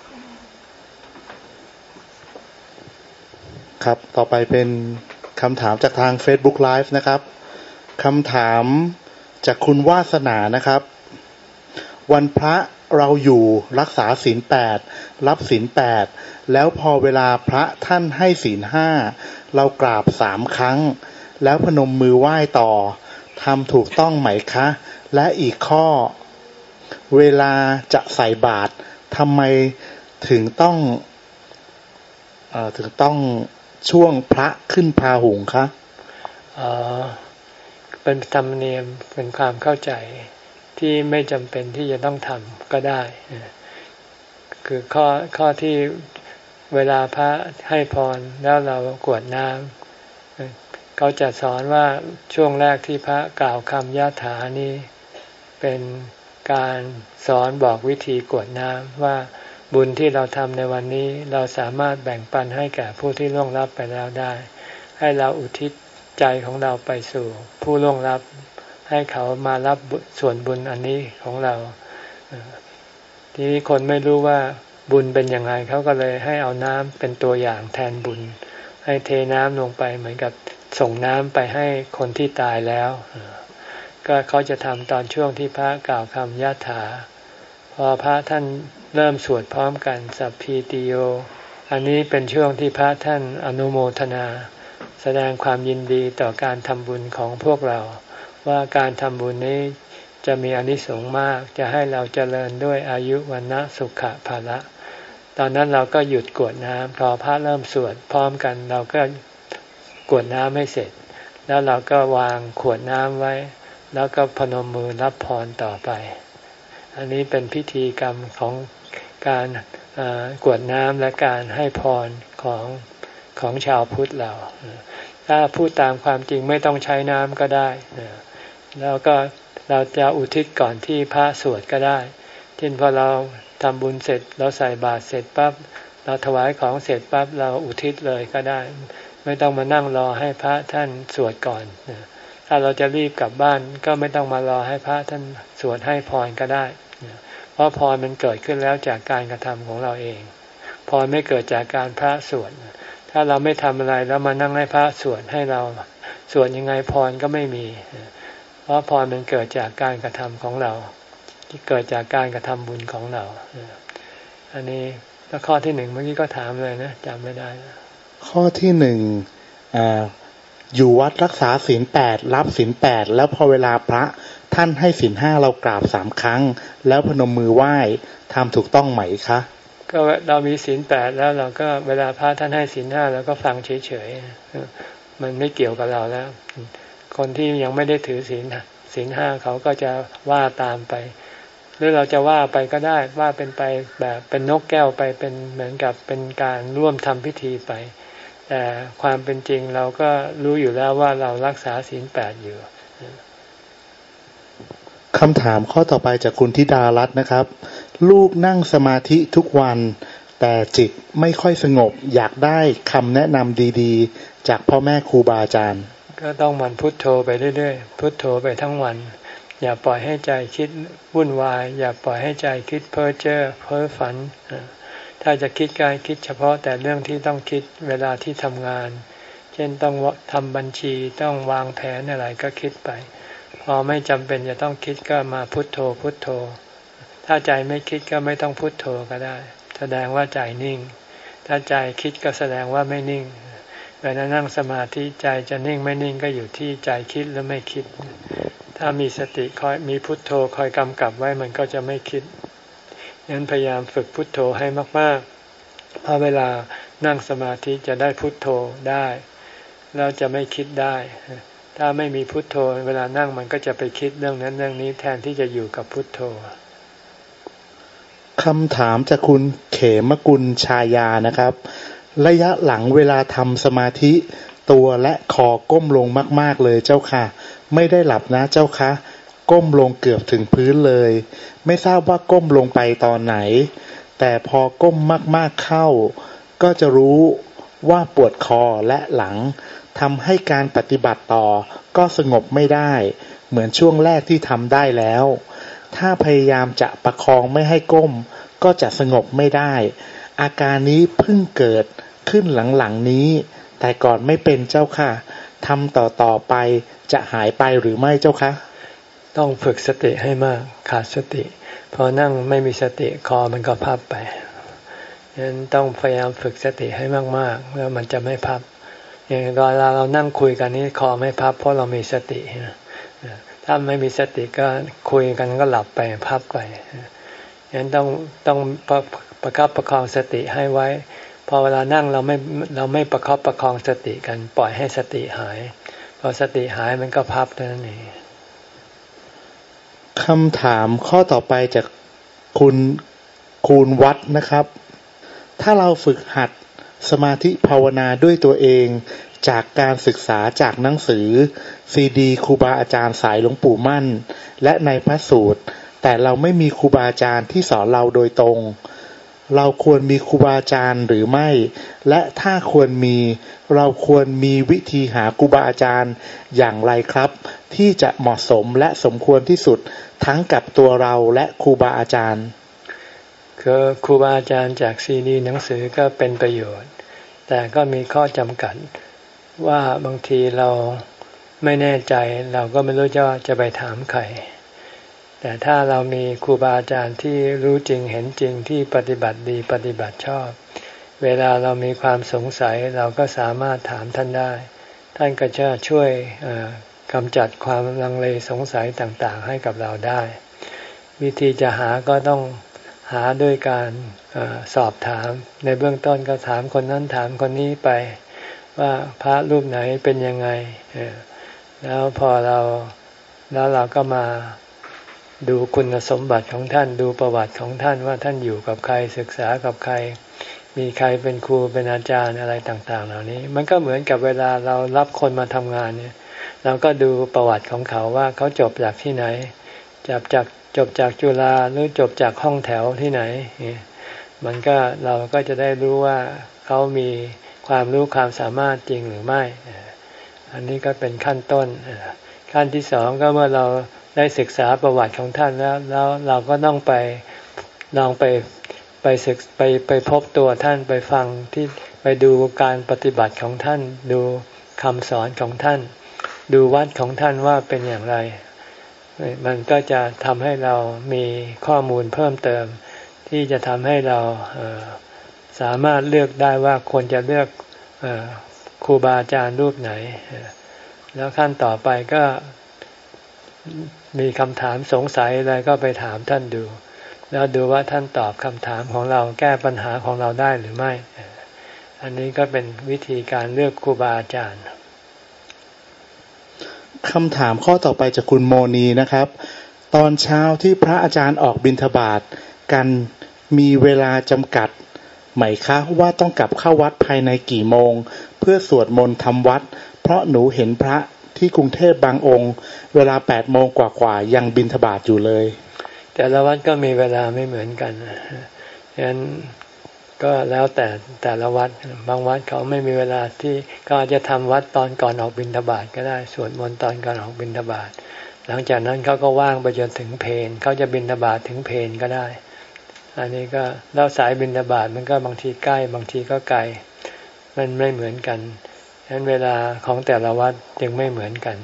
ครับต่อไปเป็นคำถามจากทาง Facebook Live นะครับคำถามจากคุณวาสนานะครับวันพระเราอยู่รักษาศีลแปดรับศีลแปดแล้วพอเวลาพระท่านให้ศีลห้าเรากราบสามครั้งแล้วพนมมือไหว้ต่อทำถูกต้องไหมคะและอีกข้อเวลาจะใส่บาตรทำไมถึงต้องเอ่อถึงต้องช่วงพระขึ้นพาหุงคะอ๋อเป็นธรรมเนียมเป็นความเข้าใจที่ไม่จำเป็นที่จะต้องทำก็ได้คือข้อข้อที่เวลาพระให้พรแล้วเรากรวดน้ำเขาจะสอนว่าช่วงแรกที่พระกล่าวคำยะถานี้เป็นการสอนบอกวิธีกรวดน้ำว่าบุญที่เราทำในวันนี้เราสามารถแบ่งปันให้แก่ผู้ที่ล่วงลับไปแล้วได้ให้เราอุทิศใจของเราไปสู่ผู้ล่วงลับให้เขามารับส่วนบุญอันนี้ของเราทีนี้คนไม่รู้ว่าบุญเป็นยังไงเขาก็เลยให้เอาน้ำเป็นตัวอย่างแทนบุญให้เทน้ำลงไปเหมือนกับส่งน้ำไปให้คนที่ตายแล้วก็เขาจะทำตอนช่วงที่พระกล่าวคำยะถาพอพระท่านเริ่มสวดพร้อมกันสัพพิติโยอันนี้เป็นช่วงที่พระท่านอนุโมทนาแสดงความยินดีต่อการทำบุญของพวกเราว่าการทำบุญนี้จะมีอานิสงส์มากจะให้เราเจริญด้วยอายุวรรณะสุขภาละตอนนั้นเราก็หยุดกรวดน้ำพอพระเริ่มสวดพร้อมกันเราก็กรวดน้ำให้เสร็จแล้วเราก็วางขวดน้ำไว้แล้วก็พนมมือรับพรต่อไปอันนี้เป็นพิธีกรรมของการกรวดน้ำและการให้พรของของชาวพุทธเราถ้าพูดตามความจริงไม่ต้องใช้น้ำก็ได้แล้วก็เราจะอุทิศก่อนที่พระสวดก็ได้เช่นพอเราทำบุญเสร็จเราใส่บาตรเสร็จปั๊บเราถวายของเสร็จปั๊บเราอุทิศเลยก็ได้ไม่ต้องมานั่งรอให้พระท่านสวดก่อนถ้าเราจะรีบกลับบ้านก็ไม่ต้องมารอให้พระท่านสวดให้พรก็ได้เพราะพรมันเกิดขึ้นแล้วจากการกระทำของเราเองพรไม่เกิดจากการพระสวดถ้าเราไม่ทำอะไรแล้วมานั่งให้พระสวดให้เราสวดยังไงพรก็ไม่มีเพราะพรมันเกิดจากการกระทำของเราที่เกิดจากการกระทำบุญของเราอันนี้แล้วข้อที่หนึ่งเมื่อกี้ก็ถามเลยนะจำไม่ได้ข้อที่หนึ่งอ่าอยู่วัดรักษาศีลแปดรับศีลแปดแล้วพอเวลาพระท่านให้ศีลห้าเรากราบสามครั้งแล้วพนมมือไหว้ทำถูกต้องไหมคะก็เรามีศีลแปดแล้วเราก็เวลาพระท่านให้ศีลห้าเราก็ฟังเฉยๆมันไม่เกี่ยวกับเราแล้วคนที่ยังไม่ได้ถือศีลศีลห้าเขาก็จะว่าตามไปหรือเราจะว่าไปก็ได้ว่าเป็นไปแบบเป็นนกแก้วไปเป็นเหมือนกับเป็นการร่วมทำพิธีไปแต่ความเป็นจริงเราก็รู้อยู่แล้วว่าเรารักษาศีลแปดอยู่คำถามข้อต่อไปจากคุณธิดารัตน์นะครับลูกนั่งสมาธิทุกวันแต่จิตไม่ค่อยสงบอยากได้คำแนะนำดีๆจากพ่อแม่ครูบาอาจารย์ก็ต้องมันพุทโธไปเรื่อยๆพุทโธไปทั้งวันอย่าปล่อยให้ใจคิดวุ่นวายอย่าปล่อยให้ใจคิดเพ้อเจ้อเพ้อฝันถ้าจะคิดกายคิดเฉพาะแต่เรื่องที่ต้องคิดเวลาที่ทำงานเช่นต้องทำบัญชีต้องวางแผนอะไรก็คิดไปพอไม่จำเป็นจะต้องคิดก็มาพุทโธพุทโธถ้าใจไม่คิดก็ไม่ต้องพุทโธก็ได้แสดงว่าใจนิ่งถ้าใจคิดก็แสดงว่าไม่นิ่งเวลานั่งสมาธิใจจะนิ่งไม่นิ่งก็อยู่ที่ใจคิดหรือไม่คิดถ้ามีสติคอยมีพุทโธคอยกำกับไว้มันก็จะไม่คิดงั้นพยายามฝึกพุทโธให้มากๆเพราะเวลานั่งสมาธิจะได้พุทโธได้แล้วจะไม่คิดได้ถ้าไม่มีพุทโธเวลานั่งมันก็จะไปคิดเรื่องนั้นเรื่องนี้แทนที่จะอยู่กับพุทโธคำถามจากคุณเขมกุลชายานะครับระยะหลังเวลาทำสมาธิตัวและคอก้มลงมากๆเลยเจ้าค่ะไม่ได้หลับนะเจ้าค่ะก้มลงเกือบถึงพื้นเลยไม่ทราบว่าก้มลงไปตอนไหนแต่พอก้มมากๆเข้าก็จะรู้ว่าปวดคอและหลังทำให้การปฏิบัติต่อก็สงบไม่ได้เหมือนช่วงแรกที่ทำได้แล้วถ้าพยายามจะประคองไม่ให้ก้มก็จะสงบไม่ได้อาการนี้เพิ่งเกิดขึ้นหลังๆนี้แต่ก่อนไม่เป็นเจ้าค่ะทำต่อๆไปจะหายไปหรือไม่เจ้าคะต้องฝึกสติให้มากขาดสติพอนั่งไม่มีสติคอมันก็พับไปฉะนั้นต้องพยายามฝึกสติให้มากๆแล้วมันจะไม่พับอย่างเวลาเรานั่งคุยกันนี้คอไม่พับเพราะเรามีสติถ้าไม่มีสติก็คุยกันก็หลับไปพับไปฉะนั้นต้องต้องประประคับประคองสติให้ไว้พอเวลานั่งเราไม่เราไม่ประคับประคองสติกันปล่อยให้สติหายพอสติหายมันก็พับเท่านั้นเองคำถามข้อต่อไปจากคุณคูณวัดนะครับถ้าเราฝึกหัดสมาธิภาวนาด้วยตัวเองจากการศึกษาจากหนังสือซีดีครูบาอาจารย์สายหลวงปู่มั่นและในพระสูตรแต่เราไม่มีครูบาอาจารย์ที่สอนเราโดยตรงเราควรมีครูบาอาจารย์หรือไม่และถ้าควรมีเราควรมีวิธีหาครูบาอาจารย์อย่างไรครับที่จะเหมาะสมและสมควรที่สุดทั้งกับตัวเราและครูบาอาจารย์คือครูบาอาจารย์จากซีดีหนังสือก็เป็นประโยชน์แต่ก็มีข้อจำกัดว่าบางทีเราไม่แน่ใจเราก็ไม่รู้จะจะไปถามใครแต่ถ้าเรามีครูบาอาจารย์ที่รู้จริงเห็นจริงที่ปฏิบัติดีปฏิบัติชอบเวลาเรามีความสงสัยเราก็สามารถถามท่านได้ท่านก็จะช่วยกำจัดความลังเลสงสัยต่างๆให้กับเราได้วิธีจะหาก็ต้องหาด้วยการอสอบถามในเบื้องต้นก็ถามคนนั้นถามคนนี้ไปว่าพระรูปไหนเป็นยังไงแล้วพอเราแล้วเราก็มาดูคุณสมบัติของท่านดูประวัติของท่านว่าท่านอยู่กับใครศึกษากับใครมีใครเป็นครูเป็นอาจารย์อะไรต่างๆเหล่านี้มันก็เหมือนกับเวลาเรารับคนมาทำงานเนี่ยเราก็ดูประวัติของเขาว่าเขาจบจากที่ไหนจบจากจบจากจุฬาหรือจบจากห้องแถวที่ไหนมันก็เราก็จะได้รู้ว่าเขามีความรู้ความสามารถจริงหรือไม่อันนี้ก็เป็นขั้นต้นขั้นที่สองก็เมื่อเราได้ศึกษาประวัติของท่านแล้วแล้วเราก็ต้องไปลองไปไปศึกไปไปพบตัวท่านไปฟังที่ไปดูการปฏิบัติของท่านดูคำสอนของท่านดูวัดของท่านว่าเป็นอย่างไรมันก็จะทำให้เรามีข้อมูลเพิ่มเติมที่จะทำให้เราสามารถเลือกได้ว่าควรจะเลือกครูบาอาจารย์รูปไหนแล้วขั้นต่อไปก็มีคำถามสงสัยอะไรก็ไปถามท่านดูแล้วดูว่าท่านตอบคำถามของเราแก้ปัญหาของเราได้หรือไม่อันนี้ก็เป็นวิธีการเลือกครูบาอาจารย์คำถามข้อต่อไปจากคุณโมนีนะครับตอนเช้าที่พระอาจารย์ออกบิณฑบาตกันมีเวลาจำกัดไหมคะว่าต้องกลับเข้าวัดภายในกี่โมงเพื่อสวดมนต์ทำวัดเพราะหนูเห็นพระที่กรุงเทพบางองค์เวลาแปดโมงกว่าๆยังบิณฑบาตอยู่เลยแต่ละวัดก็มีเวลาไม่เหมือนกันฉะนั้นก็แล้วแต่แต่ละวัดบางวัดเขาไม่มีเวลาที่ก็อาจจะทำวัดตอนก่อนออกบิณฑบาตก็ได้สวดมนต์ตอนก่อนออกบิณฑบาตหลังจากนั้นเขาก็ว่างไปจนถึงเพลเขาจะบิณฑบาตถึงเพลก็ได้อันนี้ก็แล้วสายบิณฑบาตมันก็บางทีใกล้บางทีก็ไกลมันไม่เหมือนกันฉะนั้นเวลาของแต่ละวัดจึงไม่เหมือนกัน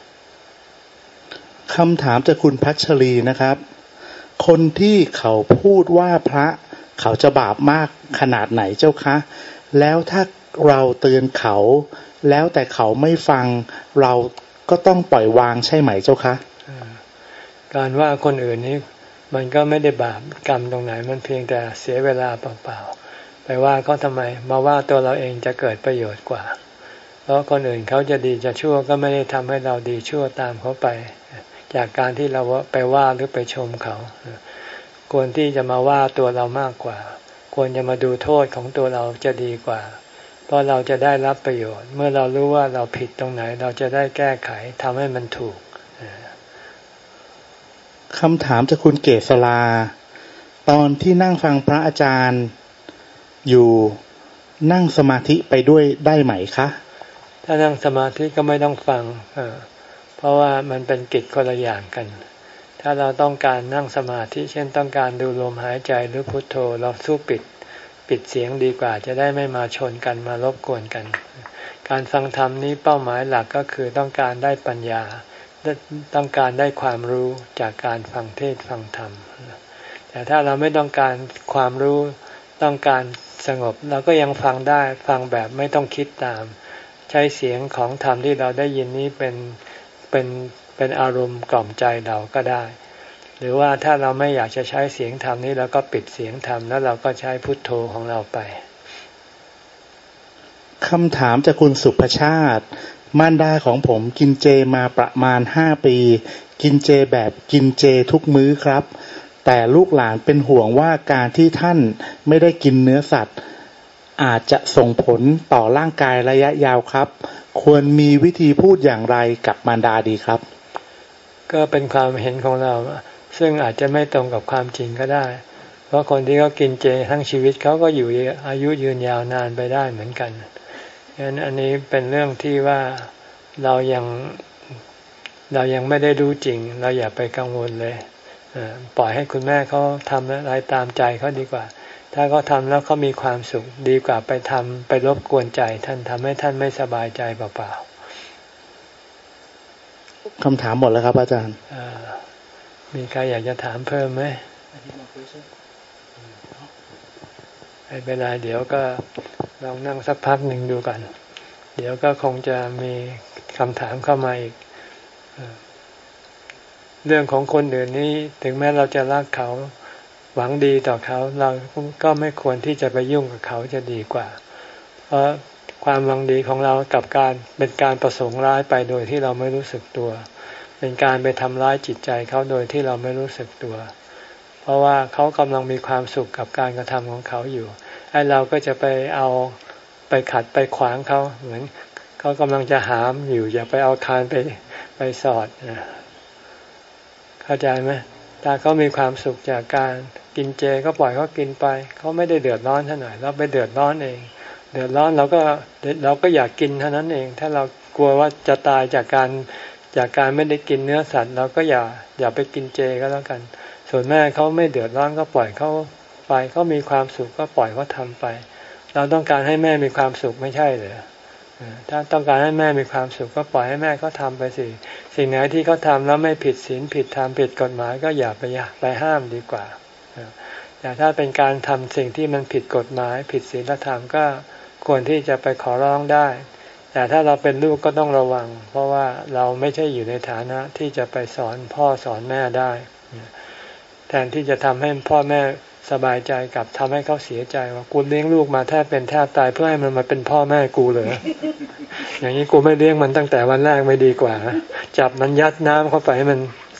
คำถามจากคุณพัชรีนะครับคนที่เขาพูดว่าพระเขาจะบาปมากขนาดไหนเจ้าคะแล้วถ้าเราเตือนเขาแล้วแต่เขาไม่ฟังเราก็ต้องปล่อยวางใช่ไหมเจ้าคะการว่าคนอื่นนี้มันก็ไม่ได้บาปกรรมตรงไหนมันเพียงแต่เสียเวลาเปล่าๆไปว่าเขาทำไมมาว่าตัวเราเองจะเกิดประโยชน์กว่าเพราะคนอื่นเขาจะดีจะชั่วก็ไม่ได้ทำให้เราดีชั่วตามเขาไปจากการที่เราไปว่าหรือไปชมเขาควรที่จะมาว่าตัวเรามากกว่าควรจะมาดูโทษของตัวเราจะดีกว่าเพราะเราจะได้รับประโยชน์เมื่อเรารู้ว่าเราผิดตรงไหนเราจะได้แก้ไขทำให้มันถูกคำถามจากคุณเกษลาตอนที่นั่งฟังพระอาจารย์อยู่นั่งสมาธิไปด้วยได้ไหมคะถ้านั่งสมาธิก็ไม่ต้องฟังเพราะว่ามันเป็นกิจคนละอย่างกันถ้าเราต้องการนั่งสมาธิเช่นต้องการดูลมหายใจหรือพุทโธเราสู้ปิดปิดเสียงดีกว่าจะได้ไม่มาชนกันมารบกวนกันการฟังธรรมนี้เป้าหมายหลักก็คือต้องการได้ปัญญาต้องการได้ความรู้จากการฟังเทศน์ฟังธรรมแต่ถ้าเราไม่ต้องการความรู้ต้องการสงบเราก็ยังฟังได้ฟังแบบไม่ต้องคิดตามใช้เสียงของธรรมที่เราได้ยินนี้เป็นเป็นเป็นอารมณ์กล่อมใจเราก็ได้หรือว่าถ้าเราไม่อยากจะใช้เสียงธรรมนี้เราก็ปิดเสียงธรรมแล้วเราก็ใช้พุทโธของเราไปคำถามจากคุณสุภชาติมารดาของผมกินเจมาประมาณห้าปีกินเจแบบกินเจทุกมื้อครับแต่ลูกหลานเป็นห่วงว่าการที่ท่านไม่ได้กินเนื้อสัตว์อาจจะส่งผลต่อร่างกายระยะยาวครับควรมีวิธีพูดอย่างไรกับมารดาดีครับก็เป็นความเห็นของเราซึ่งอาจจะไม่ตรงกับความจริงก็ได้เพราะคนที่เขากินเจทั้งชีวิตเขาก็อยู่อายุยืนยาวนานไปได้เหมือนกันฉะนั้นอันนี้เป็นเรื่องที่ว่าเรายังเรายังไม่ได้รู้จริงเราอย่าไปกังวลเลยปล่อยให้คุณแม่เขาทำอะไรตามใจเขาดีกว่าถ้าเขาทำแล้วเขามีความสุขดีกว่าไปทำไปรบกวนใจท่านทำให้ท่านไม่สบายใจเปล่าๆคำถามหมดแล้วครับอาจารย์มีใครอยากจะถามเพิ่มไหมไม่เป็นไรเดี๋ยวก็ลองนั่งสักพักหนึ่งดูก่อนเดี๋ยวก็คงจะมีคำถามเข้ามาอีกเรื่องของคนอื่นนี้ถึงแม้เราจะรักเขาหวังดีต่อเขาเราก็ไม่ควรที่จะไปยุ่งกับเขาจะดีกว่าเพราะความหวังดีของเรากับการเป็นการประสงค์ร้ายไปโดยที่เราไม่รู้สึกตัวเป็นการไปทำร้ายจิตใจเขาโดยที่เราไม่รู้สึกตัวเพราะว่าเขากำลังมีความสุขกับการกระทำของเขาอยู่ไอ้เราก็จะไปเอาไปขัดไปขวางเขาเหมือนเขากำลังจะหามอยู่อย่าไปเอาคานไปไปสอดนะเข้าใจไหมถ้าเขามีความสุขจากการกินเจก็ปล่อยเขากินไปเขาไม่ได้เดือดร้อนเท่าไหร่เราไปเดือดร้อนเองเดือดร้อนเราก็เราก็อยากกินเท่านั้นเองถ้าเรากลัวว่าจะตายจากการจากการไม่ได้กินเนื้อสัตว์เราก็อย่าอย่าไปกินเจก็แล้วกันส่วนแม่เขาไม่เดือดร้อนก็ปล่อยเขาไปเขามีความสุขก็ปล่อยเขาทำไปเราต้องการให้แม่มีความสุขไม่ใช่เหรอถ้าต้องการให้แม่มีความสุขก็ปล่อยให้แม่เขาทำไปสิสิ่งไหนที่เขาทำแล้วไม่ผิดศีลผิดธรรมผิดกฎหมายก็อย่าไปไปห้ามดีกว่าแต่ถ้าเป็นการทำสิ่งที่มันผิดกฎหมายผิดศีลธรรมก็ควรที่จะไปขอร้องได้แต่ถ้าเราเป็นลูกก็ต้องระวังเพราะว่าเราไม่ใช่อยู่ในฐานะที่จะไปสอนพ่อสอนแม่ได้แทนที่จะทำให้พ่อแม่สบายใจกับทำให้เขาเสียใจว่ากูเลี้ยงลูกมาแทบเป็นแทบตายเพื่อให้มันมาเป็นพ่อแม่กูเลย อย่างนี้กูไม่เลี้ยงมันตั้งแต่วันแรกไม่ดีกว่าจับมันยัดน้ำเข้าไปให้มัน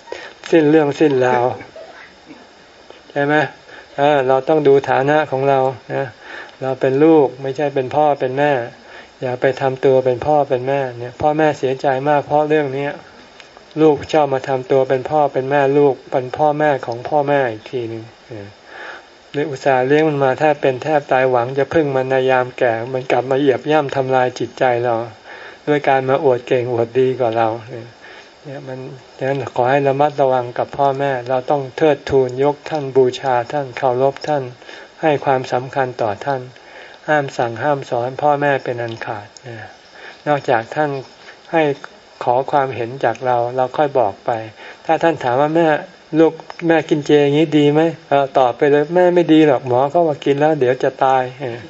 สิ้นเรื่องสิ้นราวใช่ไหมเออเราต้องดูฐานะของเรานะเราเป็นลูกไม่ใช่เป็นพ่อเป็นแม่อย่าไปทำตัวเป็นพ่อเป็นแม่เนี่ยพ่อแม่เสียใจมากเพราะเรื่องนี้ลูกชอบมาทำตัวเป็นพ่อเป็นแม่ลูกเป็นพ่อแม่ของพ่อแม่อีกทีหนึ่งหรืออุตส่าห์เลี้ยงมันมาแทบเป็นแทบตายหวังจะพึ่งมันในยามแก่มันกลับมาเหยียบย่ำทำลายจิตใจเราด้วยการมาอวดเก่งอวดดีกว่าเราเนี่ยมันดังนั้นขอให้ระมัดระวังกับพ่อแม่เราต้องเทิดทูนยกท่านบูชาท่านเคารพท่านให้ความสำคัญต่อท่านห้ามสั่งห้ามสอนพ่อแม่เป็นอันขาดนอกจากท่านให้ขอความเห็นจากเราเราค่อยบอกไปถ้าท่านถามว่าแม่ลูกแม่กินเจอย่างนี้ดีไหมเออตอบไปเลยแม่ไม่ดีหรอกหมอเขาว่ากินแล้วเดี๋ยวจะตาย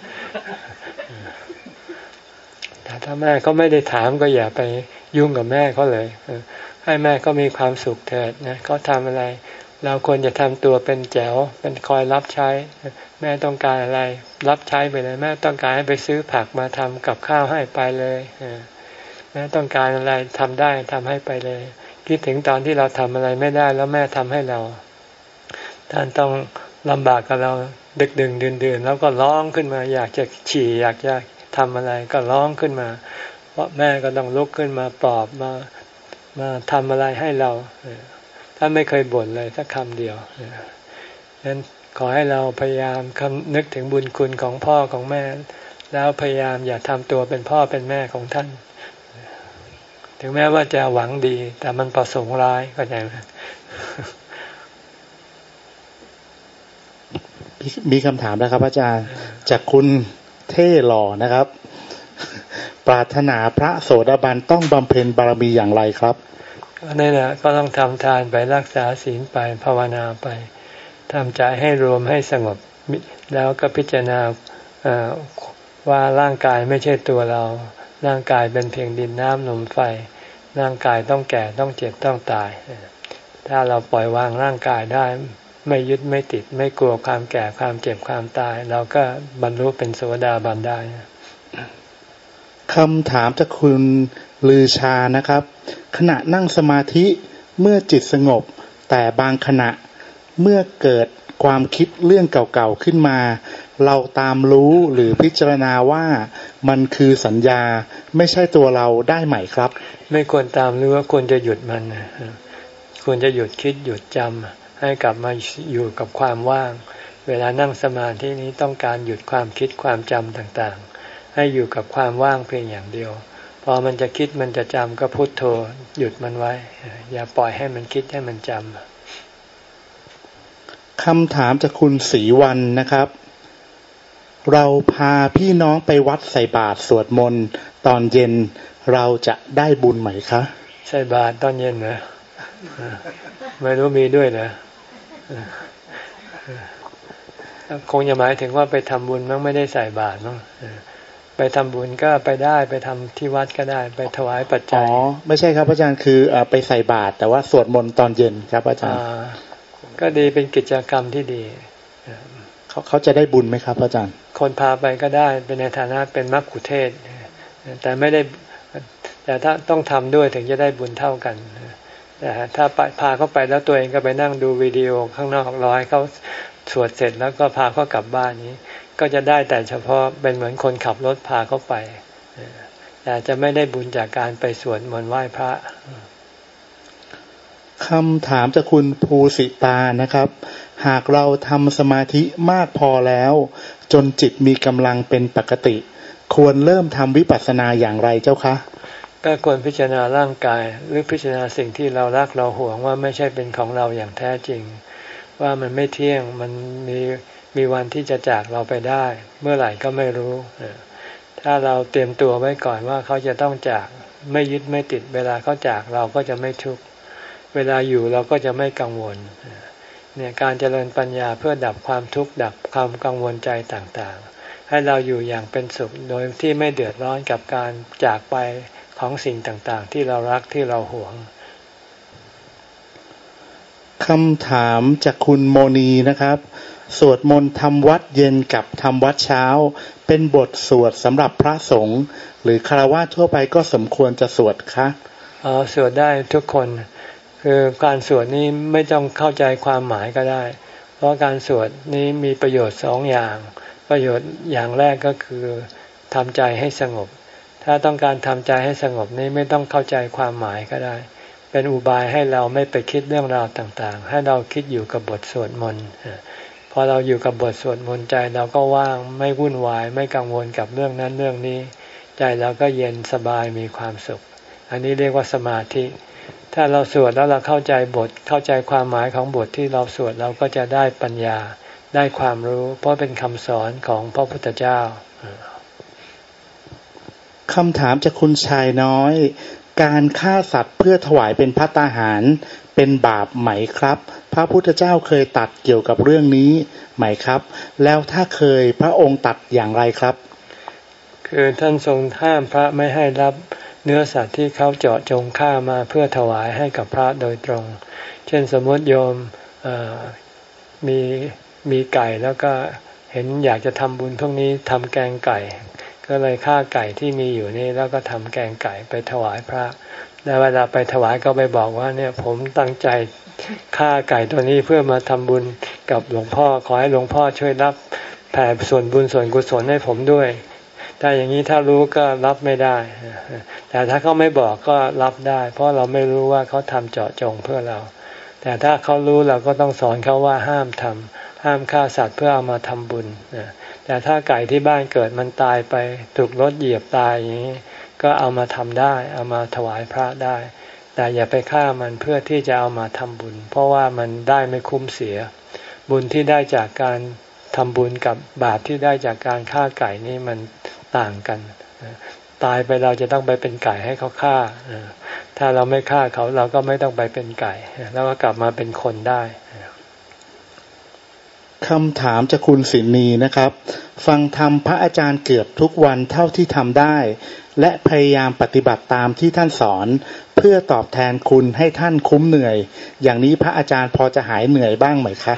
แต่ถ้าแม่เขาไม่ได้ถามก็อย่าไปยุ่งกับแม่เขาเลยให้แม่เขามีความสุขเถิดนะเขาทำอะไรเราควรจะทำตัวเป็นแจ๋วเป็นคอยรับใช้แม่ต้องการอะไรรับใช้ไปเลยแม่ต้องการให้ไปซื้อผักมาทำกับข้าวให้ไปเลยแม่ต้องการอะไรทำได้ทำให้ไปเลยคิดถึงตอนที่เราทำอะไรไม่ได้แล้วแม่ทำให้เราท่านต้องลำบากกับเราดึกดึงดื่นดื่นแล้วก็ร้องขึ้นมาอยากจะฉี่อยากจะทำอะไรก็ร้องขึ้นมาเพราะแม่ก็ต้องลุกขึ้นมาปลอบมามาทำอะไรให้เราท่านไม่เคยบ่นเลยสักคำเดียวฉะนั้นขอให้เราพยายามคำนึกถึงบุญคุณของพ่อของแม่แล้วพยายามอย่าทำตัวเป็นพ่อเป็นแม่ของท่านถึงแม้ว่าจะหวังดีแต่มันประสงค์ร้ายเข้าใจไหมมีคำถามนะครับอาจารย์จากคุณเท่หล่อนะครับปรารถนาพระโสดาบันต้องบำเพ็ญบารมีอย่างไรครับก็นี่แหละก็ต้องทำทานไปรักษาศีลไปภาวนาไปทำใจให้รวมให้สงบแล้วก็พิจารณาว่าร่างกายไม่ใช่ตัวเราร่างกายเป็นเพียงดินน้ำลมไฟร่างกายต้องแก่ต้องเจ็บต้องตายถ้าเราปล่อยวางร่างกายได้ไม่ยึดไม่ติดไม่กลัวความแก่ความเจ็บความตายเราก็บรรลุเป็นโสดาบันได้คำถามจากคุณลือชานะครับขณะนั่งสมาธิเมื่อจิตสงบแต่บางขณะเมื่อเกิดความคิดเรื่องเก่าๆขึ้นมาเราตามรู้หรือพิจารณาว่ามันคือสัญญาไม่ใช่ตัวเราได้ไหมครับไม่ควรตามรู้ว่าควรจะหยุดมันควรจะหยุดคิดหยุดจำให้กลับมาอยู่กับความว่างเวลานั่งสมาธินี้ต้องการหยุดความคิดความจำต่างๆให้อยู่กับความว่างเพียงอย่างเดียวพอมันจะคิดมันจะจำก็พุทโธหยุดมันไว้อย่าปล่อยให้มันคิดให้มันจำคำถามจากคุณศรีวันนะครับเราพาพี่น้องไปวัดใส่บาตรสวดมนต์ตอนเย็นเราจะได้บุญไหมคะใส่บาตรตอนเย็นเหรอไม่รู้มีด้วยเหรอคงจะหมายถึงว่าไปทำบุญมั้งไม่ได้ใส่บาตรมั้งไปทำบุญก็ไปได้ไปทำที่วัดก็ได้ไปถวายปัจจัยอ๋อไม่ใช่ครับอาจารย์คือไปใส่บาตรแต่ว่าสวดมนต์ตอนเย็นครับอาจารย์ก็ดีเป็นกิจกรรมที่ดีเขาเขาจะได้บุญไหมครับอาจารย์คนพาไปก็ได้เป็นในฐานะเป็นมัคคุเทศก์แต่ไม่ได้แต่ถ้าต้องทำด้วยถึงจะได้บุญเท่ากันแต่ถ้าพาเขาไปแล้วตัวเองก็ไปนั่งดูวิดีโอข้างนอกรอให้เขาสวดเสร็จแล้วก็พาเขากลับบ้านนี้ก็จะได้แต่เฉพาะเป็นเหมือนคนขับรถพาเขาไปแต่จะไม่ได้บุญจากการไปสวดมนต์ไหว้พระคำถามจากคุณภูสิตานะครับหากเราทำสมาธิมากพอแล้วจนจิตมีกำลังเป็นปกติควรเริ่มทำวิปัสสนาอย่างไรเจ้าคะก็ควรพิจารณาร่างกายหรือพิจารณาสิ่งที่เรารักเราหวงว่าไม่ใช่เป็นของเราอย่างแท้จริงว่ามันไม่เที่ยงมันมีมีวันที่จะจากเราไปได้เมื่อไหร่ก็ไม่รู้ถ้าเราเตรียมตัวไว้ก่อนว่าเขาจะต้องจากไม่ยึดไม่ติดเวลาเขาจากเราก็จะไม่ทุกข์เวลาอยู่เราก็จะไม่กังวลเนี่ยการเจริญปัญญาเพื่อดับความทุกข์ดับความกังวลใจต่างๆให้เราอยู่อย่างเป็นสุขโดยที่ไม่เดือดร้อนกับการจากไปของสิ่งต่างๆที่เรารักที่เราหวงคำถามจากคุณโมนีนะครับสวดมนต์ทำวัดเย็นกับทำวัดเช้าเป็นบทสวดสำหรับพระสงฆ์หรือฆราวาสทั่วไปก็สมควรจะสวดคะอ๋อสวดได้ทุกคนคคือการสวดนี้ไม่ต้องเข้าใจความหมายก็ได้เพราะการสวดนี้มีประโยชน์สองอย่างประโยชน์อย่างแรกก็คือทำใจให้สงบถ้าต้องการทำใจให้สงบนี้ไม่ต้องเข้าใจความหมายก็ได้เป็นอุบายให้เราไม่ไปคิดเรื่องราวต่างๆให้เราคิดอยู่กับบทสวดมนต์พอเราอยู่กับบทสวดมนต์ใจเราก็ว่างไม่วุ่นวายไม่กังวลกับเรื่องนั้นเรื่องนี้ใจเราก็เย็นสบายมีความสุขอันนี้เรียกว่าสมาธิถ้าเราสวดแล้วเราเข้าใจบทเข้าใจความหมายของบทที่เราสวดเราก็จะได้ปัญญาได้ความรู้เพราะเป็นคำสอนของพระพุทธเจ้าคำถามจากคุณชายน้อยการฆ่าสัตว์เพื่อถวายเป็นภัตตาหารเป็นบาปไหมครับพระพุทธเจ้าเคยตรัสเกี่ยวกับเรื่องนี้ไหมครับแล้วถ้าเคยพระองค์ตรัสอย่างไรครับคือท่านทรงห้ามพระไม่ให้รับเนื้อสัตว์ที่เขาเจาะจงฆ่ามาเพื่อถวายให้กับพระโดยตรงเช่นสมมติโยมมีมีไก่แล้วก็เห็นอยากจะทำบุญพวกนี้ทำแกงไก่ก็เลยฆ่าไก่ที่มีอยู่นี่แล้วก็ทำแกงไก่ไปถวายพระแล้วเวลาไปถวายก็ไปบอกว่าเนี่ยผมตั้งใจฆ่าไก่ตัวนี้เพื่อมาทำบุญกับหลวงพ่อขอให้หลวงพ่อช่วยรับแผ่ส่วนบุญส่วนกุศลให้ผมด้วยถ้าอย่างนี้ถ้ารู้ก็รับไม่ได้แต่ถ้าเขาไม่บอกก็รับได้เพราะเราไม่รู้ว่าเขาทำเจาะจงเพื่อเราแต่ถ้าเขารู้เราก็ต้องสอนเขาว่าห้ามทำห้ามฆ่าสัตว์เพื่อเอามาทำบุญแต่ถ้าไก่ที่บ้านเกิดมันตายไปถูกรถเหยียบตายอย่างนี้ก็เอามาทำได้เอามาถวายพระได้แต่อย่าไปฆ่ามันเพื่อที่จะเอามาทำบุญเพราะว่ามันได้ไม่คุ้มเสียบุญที่ได้จากการทำบุญกับบาปที่ได้จากการฆ่าไก่นี่มันต่างกันตายไปเราจะต้องไปเป็นไก่ให้เขาฆ่าถ้าเราไม่ฆ่าเขาเราก็ไม่ต้องไปเป็นไก่แล้วก็กลับมาเป็นคนได้คำถามจากคุณสินีนะครับฟังธรรมพระอาจารย์เกือบทุกวันเท่าที่ทำได้และพยายามปฏิบัติตามที่ท่านสอนเพื่อตอบแทนคุณให้ท่านคุ้มเหนื่อยอย่างนี้พระอาจารย์พอจะหายเหนื่อยบ้างไหมครับ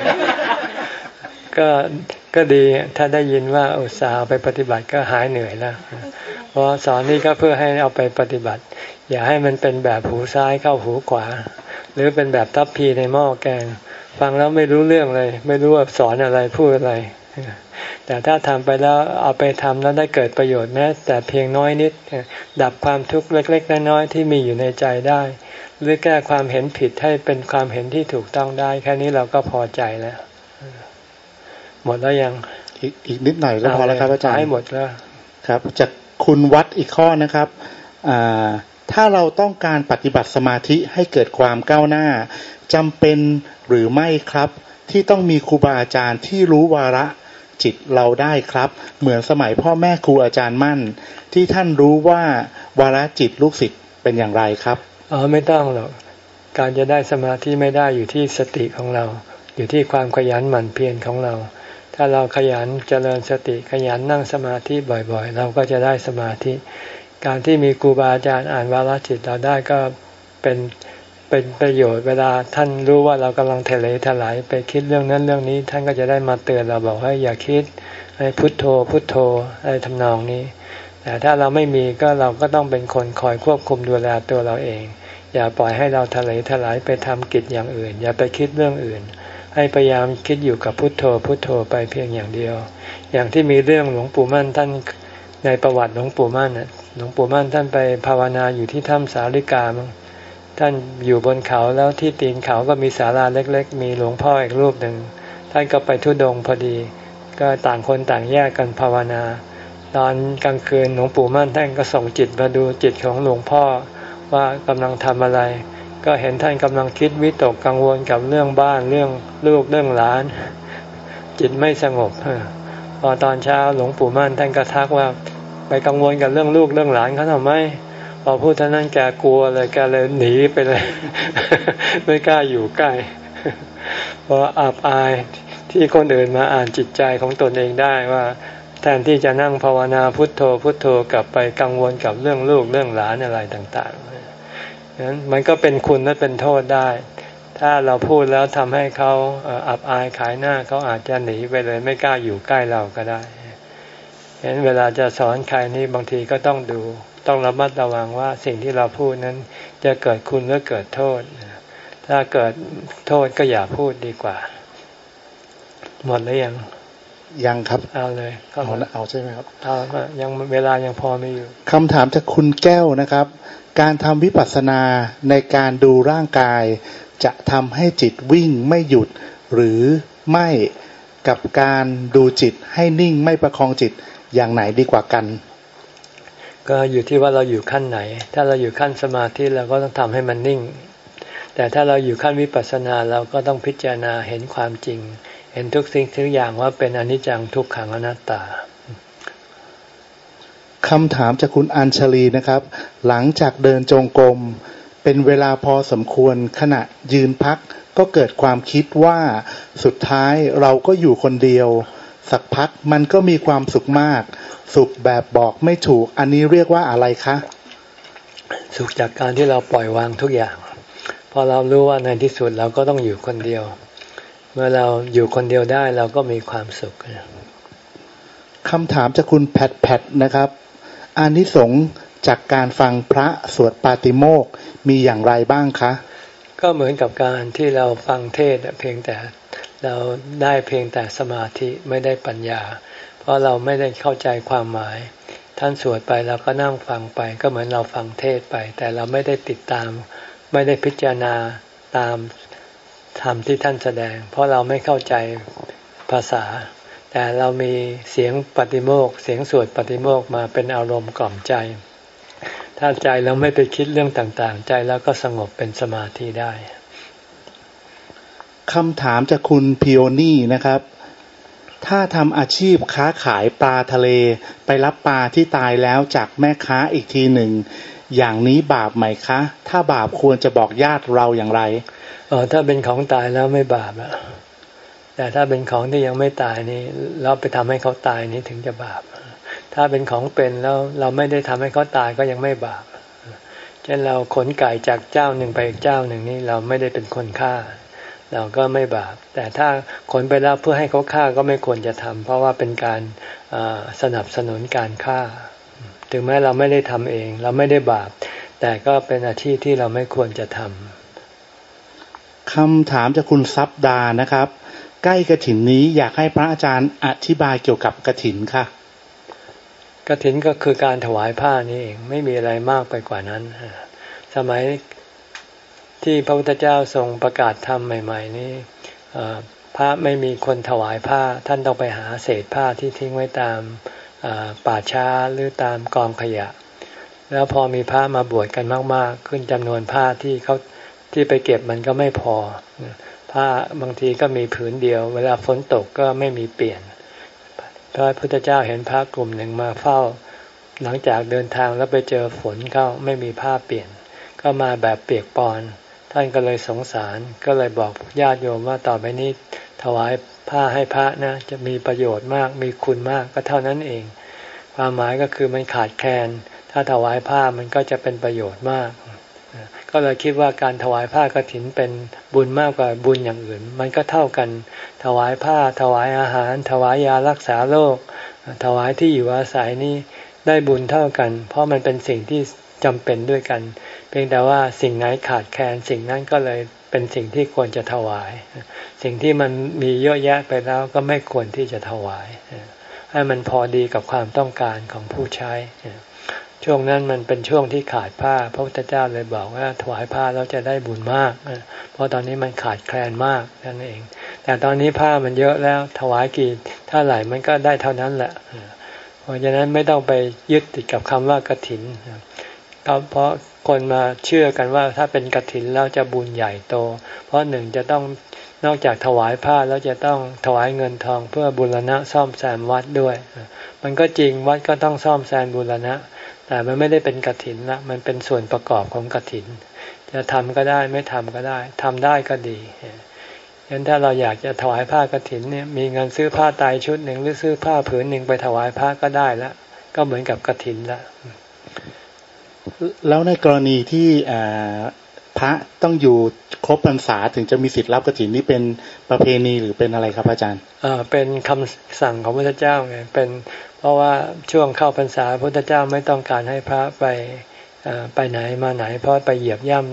ก็ก็ดีถ้าได้ยินว่าอุตส่าห์ไปปฏิบัติก็หายเหนื่อยแล้วเพราะสอนนี่ก็เพื่อให้เอาไปปฏิบัติอย่าให้มันเป็นแบบหูซ้ายเข้าหูขวาหรือเป็นแบบทัพพีในหม้อแกงฟังแล้วไม่รู้เรื่องเลยไม่รู้ว่าสอนอะไรพูดอะไรแต่ถ้าทำไปแล้วเอาไปทำแล้วได้เกิดประโยชน์แม้แต่เพียงน้อยนิดดับความทุกข์เล็กๆน้อยๆที่มีอยู่ในใจได้หรือแก้ความเห็นผิดให้เป็นความเห็นที่ถูกต้องได้แค่นี้เราก็พอใจแล้วหมดแล้วยังอีกอีกนิดหน่อยก็พอแล้วครับอาจารย์ให้หมดแล้วครับจากคุณวัดอีกข้อนะครับถ้าเราต้องการปฏิบัติสมาธิให้เกิดความก้าวหน้าจำเป็นหรือไม่ครับที่ต้องมีครูบาอาจารย์ที่รู้วาระจิตเราได้ครับเหมือนสมัยพ่อแม่ครูอาจารย์มั่นที่ท่านรู้ว่าวาระจิตลูกศิษย์เป็นอย่างไรครับอ๋อไม่ต้องหรอกการจะได้สมาธิไม่ได้อยู่ที่สติของเราอยู่ที่ความขยันหมั่นเพียรของเราถ้าเราขยันเจริญสติขยันนั่งสมาธิบ่อยๆเราก็จะได้สมาธิการที่มีครูบาอาจารย์อ่านวาระจิตเราได้ก็เป็นเป็นประโยชน์เวลาท่านรู้ว่าเรากำลังทะเลถลายไปคิดเรื่องนั้นเรื่องนี้ท่านก็จะได้มาเตือนเราบอกให้อย่าคิดให้พุทโธพุทโธอะไรทำนองนี้แต่ถ้าเราไม่มีก็เราก็ต้องเป็นคนคอยควบคุมดูแลตัวเราเองอย่าปล่อยให้เราทะเลถลายไปทำกิจอย่างอื่นอย่าไปคิดเรื่องอื่นให้พยายามคิดอยู่กับพุทโธพุทโธไปเพียงอย่างเดียวอย่างที่มีเรื่องหลวงปู่มั่นท่านในประวัติหลวงปู่มั่นน่ะหลวงปู่มั่นท่านไปภาวนาอยู่ที่ถ้ำสาลิกาท่านอยู่บนเขาแล้วที่ตีนเขาก็มีศาลาเล็กๆมีหลวงพ่ออีกรูปหนึ่งท่านก็ไปธุดงค์พอดีก็ต่างคนต่างแยกกันภาวนาตอนกลางคืนหลวงปู่มั่นท่านก็ส่งจิตมาดูจิตของหลวงพ่อว่ากำลังทำอะไรก็เห็นท่านกำลังคิดวิตกกังวลกับเรื่องบ้านเรื่องลูกเรื่องหลานจิตไม่สงบพอตอนเช้าหลวงปู่มั่นท่านก็ทักว่าไปกังวลกับเรื่องลูกเรื่องหลานเขาทำไมพอพูดเท่านั้นแกกลัวเลยแกเลยหนีไปเลย ไม่กล้าอยู่ใกล้ เพราะอับอายที่คนอื่นมาอ่านจิตใจของตนเองได้ว่าแทนที่จะนั่งภาวนาพุทโธพุทโธกลับไปกังวลกับเรื่องลูกเรื่องหลานอะไรต่างๆนั้นมันก็เป็นคุณและเป็นโทษได้ถ้าเราพูดแล้วทำให้เขาอับอายขายหน้าเขาอาจจะหนีไปเลยไม่กล้าอยู่ใกล้เราก็ได้ฉะนั้นเวลาจะสอนใครนี่บางทีก็ต้องดูต้องระมัดระวังว่าสิ่งที่เราพูดนั้นจะเกิดคุณหรือเกิดโทษถ้าเกิดโทษก็อย่าพูดดีกว่าหมดหรือยังยังครับเอาเลยเอาเอาใช่ไหมครับเอายังเวลายังพอมีอยู่คำถามจากคุณแก้วนะครับการทำวิปัสสนาในการดูร่างกายจะทำให้จิตวิ่งไม่หยุดหรือไม่กับการดูจิตให้นิ่งไม่ประคองจิตอย่างไหนดีกว่ากันก็อยู่ที่ว่าเราอยู่ขั้นไหนถ้าเราอยู่ขั้นสมาธิเราก็ต้องทำให้มันนิ่งแต่ถ้าเราอยู่ขั้นวิปัสสนาเราก็ต้องพิจารณาเห็นความจริงเห็นทุกสิ่งทุกอย่างว่าเป็นอนิจจังทุกขังอนัตตาคำถามจากคุณอัญชลีนะครับหลังจากเดินจงกรมเป็นเวลาพอสมควรขณะยืนพักก็เกิดความคิดว่าสุดท้ายเราก็อยู่คนเดียวสักพักมันก็มีความสุขมากสุขแบบบอกไม่ถูกอันนี้เรียกว่าอะไรคะสุขจากการที่เราปล่อยวางทุกอย่างพอเรารู้ว่าในที่สุดเราก็ต้องอยู่คนเดียวเมื่อเราอยู่คนเดียวได้เราก็มีความสุขคำถามจากคุณแพทแพทนะครับอานิสงส์จากการฟังพระสวดปาติโมกข์มีอย่างไรบ้างคะก็เหมือนกับการที่เราฟังเทศน์เพียงแต่เราได้เพียงแต่สมาธิไม่ได้ปัญญาเพราะเราไม่ได้เข้าใจความหมายท่านสวดไปเราก็นั่งฟังไปก็เหมือนเราฟังเทศน์ไปแต่เราไม่ได้ติดตามไม่ได้พิจารณาตามธรรมที่ท่านแสดงเพราะเราไม่เข้าใจภาษาแต่เรามีเสียงปฏิโมกข์เสียงสวดปฏิโมกข์มาเป็นอารมณ์กล่อมใจถ้าใจเราไม่ไปคิดเรื่องต่างๆใจแล้วก็สงบเป็นสมาธิได้คำถามจากคุณพิโอนี่นะครับถ้าทำอาชีพค้าขายปลาทะเลไปรับปลาที่ตายแล้วจากแม่ค้าอีกทีหนึ่งอย่างนี้บาปไหมคะถ้าบาปควรจะบอกญาติเราอย่างไรอ๋อถ้าเป็นของตายแล้วไม่บาปอะแต่ถ้าเป็นของที่ยังไม่ตายนี่เราไปทำให้เขาตายนี่ถึงจะบาปถ้าเป็นของเป็นแล้วเราไม่ได้ทำให้เขาตายก็ยังไม่บาปเช่นเราขนไก่จากเจ้าหนึ่งไปอีกเจ้าหนึ่งนี่เราไม่ได้เป็นคนฆ่าเราก็ไม่บาปแต่ถ้าขนไปแล้วเพื่อให้เขาฆ่าก็ไม่ควรจะทำเพราะว่าเป็นการสนับสนุนการฆ่าถึงแม้เราไม่ได้ทำเองเราไม่ได้บาปแต่ก็เป็นอาชีพที่เราไม่ควรจะทำคำถามจากคุณซับดานะครับใกล้กฐินนี้อยากให้พระอาจารย์อธิบายเกี่ยวกับกฐินค่ะกฐินก็คือการถวายผ้านี่เองไม่มีอะไรมากไปกว่านั้นสมัยที่พระพุทธเจ้าทรงประกาศธรรมใหม่ๆนี่พระไม่มีคนถวายผ้าท่านต้องไปหาเศษผ้าที่ทิ้งไว้ตามป่าช้าหรือตามกองขยะแล้วพอมีพระมาบวชกันมากๆขึ้นจำนวนผ้าที่เขาที่ไปเก็บมันก็ไม่พอผ้าบางทีก็มีผืนเดียวเวลาฝนตกก็ไม่มีเปลี่ยนพระพุทธเจ้าเห็นพระกลุ่มหนึ่งมาเฝ้าหลังจากเดินทางแล้วไปเจอฝนเข้าไม่มีผ้าเปลี่ยนก็มาแบบเปียกปอนท่านก็เลยสงสารก็เลยบอกญาติโยมว่าต่อไปนี้ถวายผ้าให้พระนะจะมีประโยชน์มากมีคุณมากก็เท่านั้นเองความหมายก็คือมันขาดแคลนถ้าถวายผ้ามันก็จะเป็นประโยชน์มากก็เลยคิดว่าการถวายผ้ากฐินเป็นบุญมากกว่าบุญอย่างอื่นมันก็เท่ากันถวายผ้าถวายอาหารถวายยารักษาโรคถวายที่อยู่อาศัยนี่ได้บุญเท่ากันเพราะมันเป็นสิ่งที่จำเป็นด้วยกันเพียงแต่ว่าสิ่งไหนขาดแคลนสิ่งนั้นก็เลยเป็นสิ่งที่ควรจะถวายสิ่งที่มันมีเยอะแยะไปแล้วก็ไม่ควรที่จะถวายให้มันพอดีกับความต้องการของผู้ใช้ช่วงนั้นมันเป็นช่วงที่ขาดผ้าพระพุทธเจ้าเลยบอกว่าถวายผ้าแล้วจะได้บุญมากเพราะตอนนี้มันขาดแคลนมากนั่นเองแต่ตอนนี้ผ้ามันเยอะแล้วถวายกี่เท่าไหร่มันก็ได้เท่านั้นแหละเพราะฉะนั้นไม่ต้องไปยึดติดกับคำว่ากฐินเพราะคนมาเชื่อกันว่าถ้าเป็นกฐินแล้วจะบุญใหญ่โตเพราะหนึ่งจะต้องนอกจากถวายผ้าแล้วจะต้องถวายเงินทองเพื่อบูรณะซ่อมแซมวัดด้วยมันก็จริงวัดก็ต้องซ่อมแซมบูรณะแต่มันไม่ได้เป็นกฐินละมันเป็นส่วนประกอบของกฐินจะทำก็ได้ไม่ทำก็ได้ทำได้ก็ดีงั้นถ้าเราอยากจะถวายผ้ากฐินเนี่ยมีเงินซื้อผ้าไตรชุดหนึ่งหรือซื้อผ้าผืนหนึ่งไปถวายพระก็ได้แล้วก็เหมือนกับกฐินละแล้วในกรณีที่พระต้องอยู่ครบพรรษาถึงจะมีสิทธิ์รับกฐินนี่เป็นประเพณีหรือเป็นอะไรครับอาจารย์อ่าเป็นคำสั่งของพระพุทธเจ้าไงเป็นเพราะว่าช่วงเข้าพรรษาพระพุทธเจ้าไม่ต้องการให้พระไปไปไหนมาไหนเพราะไปเหยียบย่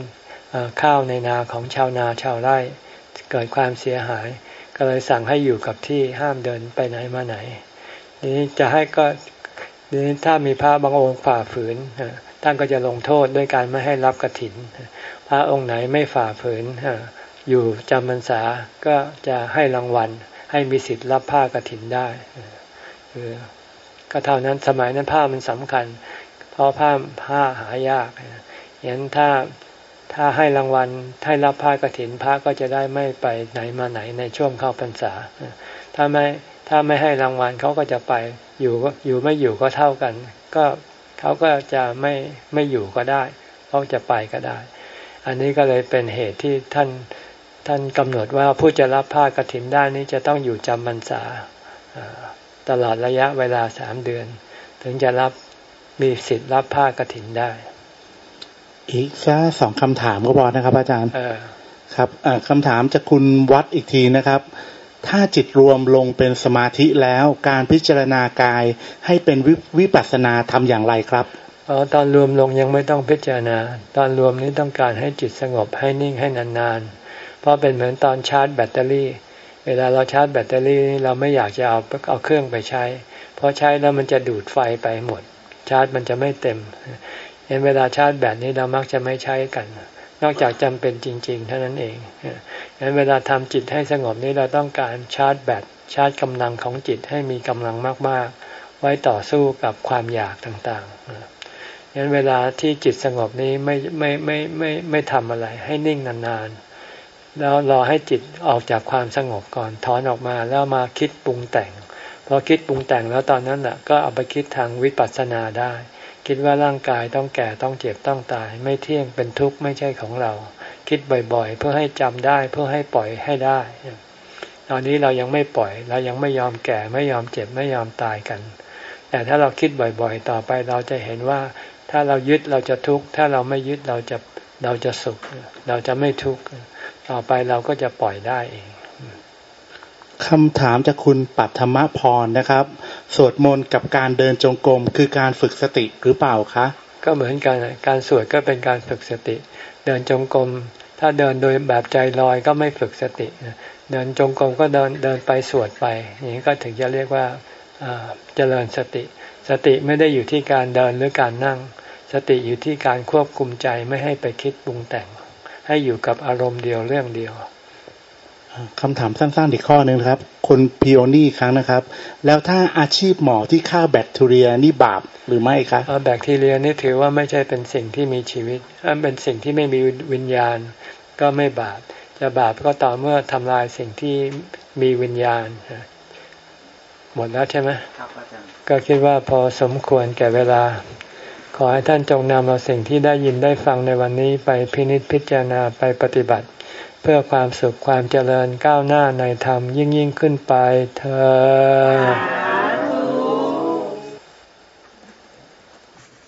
ข้าวในนาของชาวนาชาวไร่เกิดความเสียหายก็เลยสั่งให้อยู่กับที่ห้ามเดินไปไหนมาไหนนี้จะให้ก็นี้ถ้ามีพระบางองค์ฝ่าฝืนท่านก็จะลงโทษด้วยการไม่ให้รับกฐินพระองค์ไหนไม่ฝ่าฝืนอยู่จำพรรษาก็จะให้รางวัลให้มีสิทธิ์รับผ้ากฐินได้คือก็เท่านั้นสมัยนั้นผ้ามันสำคัญเพราะผ้าผ้าหายากอย่างนั้นถ้าถ้าให้รางวัลให้รับผ้ากฐินพระก็จะได้ไม่ไปไหนมาไหนในช่วงเข้าพรรษาถ้าไม่ถ้าไม่ให้รางวัลเขาก็จะไปอยู่ก็อยู่ไม่อยู่ก็เท่ากันก็เขาก็จะไม่ไม่อยู่ก็ได้เขาจะไปก็ได้อันนี้ก็เลยเป็นเหตุที่ท่านท่านกำหนดว่าผู้จะรับผ้ากฐินได้นี้จะต้องอยู่จำพรรษาตลอดระยะเวลาสามเดือนถึงจะรับมีสิทธิ์รับผ้ากฐินได้อีกแค่สองคำถามก็พอนะครับอาจารย์ครับคำถามจากคุณวัดอีกทีนะครับถ้าจิตรวมลงเป็นสมาธิแล้วการพิจารณากายให้เป็นวิปัสสนาทำอย่างไรครับอ๋อตอนรวมลงยังไม่ต้องพิจารณาตอนรวมนี้ต้องการให้จิตสงบให้นิ่งให้นานๆเพราะเป็นเหมือนตอนชาร์จแบตเตอรี่เวลาเราชาร์จแบตเตอรี่เราไม่อยากจะเอาเอาเครื่องไปใช้เพราะใช้แล้วมันจะดูดไฟไปหมดชาร์จมันจะไม่เต็มเห็นเวลาชาร์จแบตนี้เรามักจะไม่ใช้กันนอกจากจำเป็นจริงๆเท่านั้นเองเห็นเวลาทำจิตให้สงบนี้เราต้องการชาร์จแบตชาร์จกำลังของจิตให้มีกำลังมากๆไว้ต่อสู้กับความอยากต่างๆงั้นเวลาที่จิตสงบนี้ไม่ไม่ไม่ไม่ไม่ทำอะไรให้นิ่งนานๆแล้วรอให้จิตออกจากความสงบก่อนถอนออกมาแล้วมาคิดปรุงแต่งพอคิดปรุงแต่งแล้วตอนนั้นแหละก็เอาไปคิดทางวิปัสสนาได้คิดว่าร่างกายต้องแก่ต้องเจ็บต้องตายไม่เที่ยงเป็นทุกข์ไม่ใช่ของเราคิดบ่อยๆเพื่อให้จำได้เพื่อให้ปล่อยให้ได้ตอนนี้เรายังไม่ปล่อยเรายังไม่ยอมแก่ไม่ยอมเจ็บไม่ยอมตายกันแต่ถ้าเราคิดบ่อยๆต่อไปเราจะเห็นว่าถ้าเรายึดเราจะทุกข์ถ้าเราไม่ยึดเราจะเราจะสุขเราจะไม่ทุกข์ต่อไปเราก็จะปล่อยได้เองคำถามจากคุณปัทมพรนะครับสวดมนต์กับการเดินจงกรมคือการฝึกสติหรือเปล่าคะก็เหมือนกันการสวดก็เป็นการฝึกสติเดินจงกรมถ้าเดินโดยแบบใจลอยก็ไม่ฝึกสติเดินจงกรมก็เดินเดินไปสวดไปอย่างนี้ก็ถึงจะเรียกว่าเจริญสติสติไม่ได้อยู่ที่การเดินหรือการนั่งสติอยู่ที่การควบคุมใจไม่ให้ไปคิดปรุงแต่งให้อยู่กับอารมณ์เดียวเรื่องเดียวคำถามสั้นๆอีกข้อหนึ่งครับคุณพิโอนี่ครั้งนะครับแล้วถ้าอาชีพหมอที่ฆ่าแบคทีเรียนี่บาปหรือไม่ครับแบคทีเรียนี่ถือว่าไม่ใช่เป็นสิ่งที่มีชีวิตถ้าเป็นสิ่งที่ไม่มีวิญญาณก็ไม่บาปจะบาปก็ต่อเมื่อทำลายสิ่งที่มีวิญญาณหมดแล้วใช่ไหมครับอาจารย์ก็คิดว่าพอสมควรแก่เวลาขอให้ท่านจงนำเอาสิ่งที่ได้ยินได้ฟังในวันนี้ไปพินิจพิจารณาไปปฏิบัติเพื่อความสุขความเจริญก้าวหน้าในธรรมยิ่งยิ่งขึ้นไปเถิด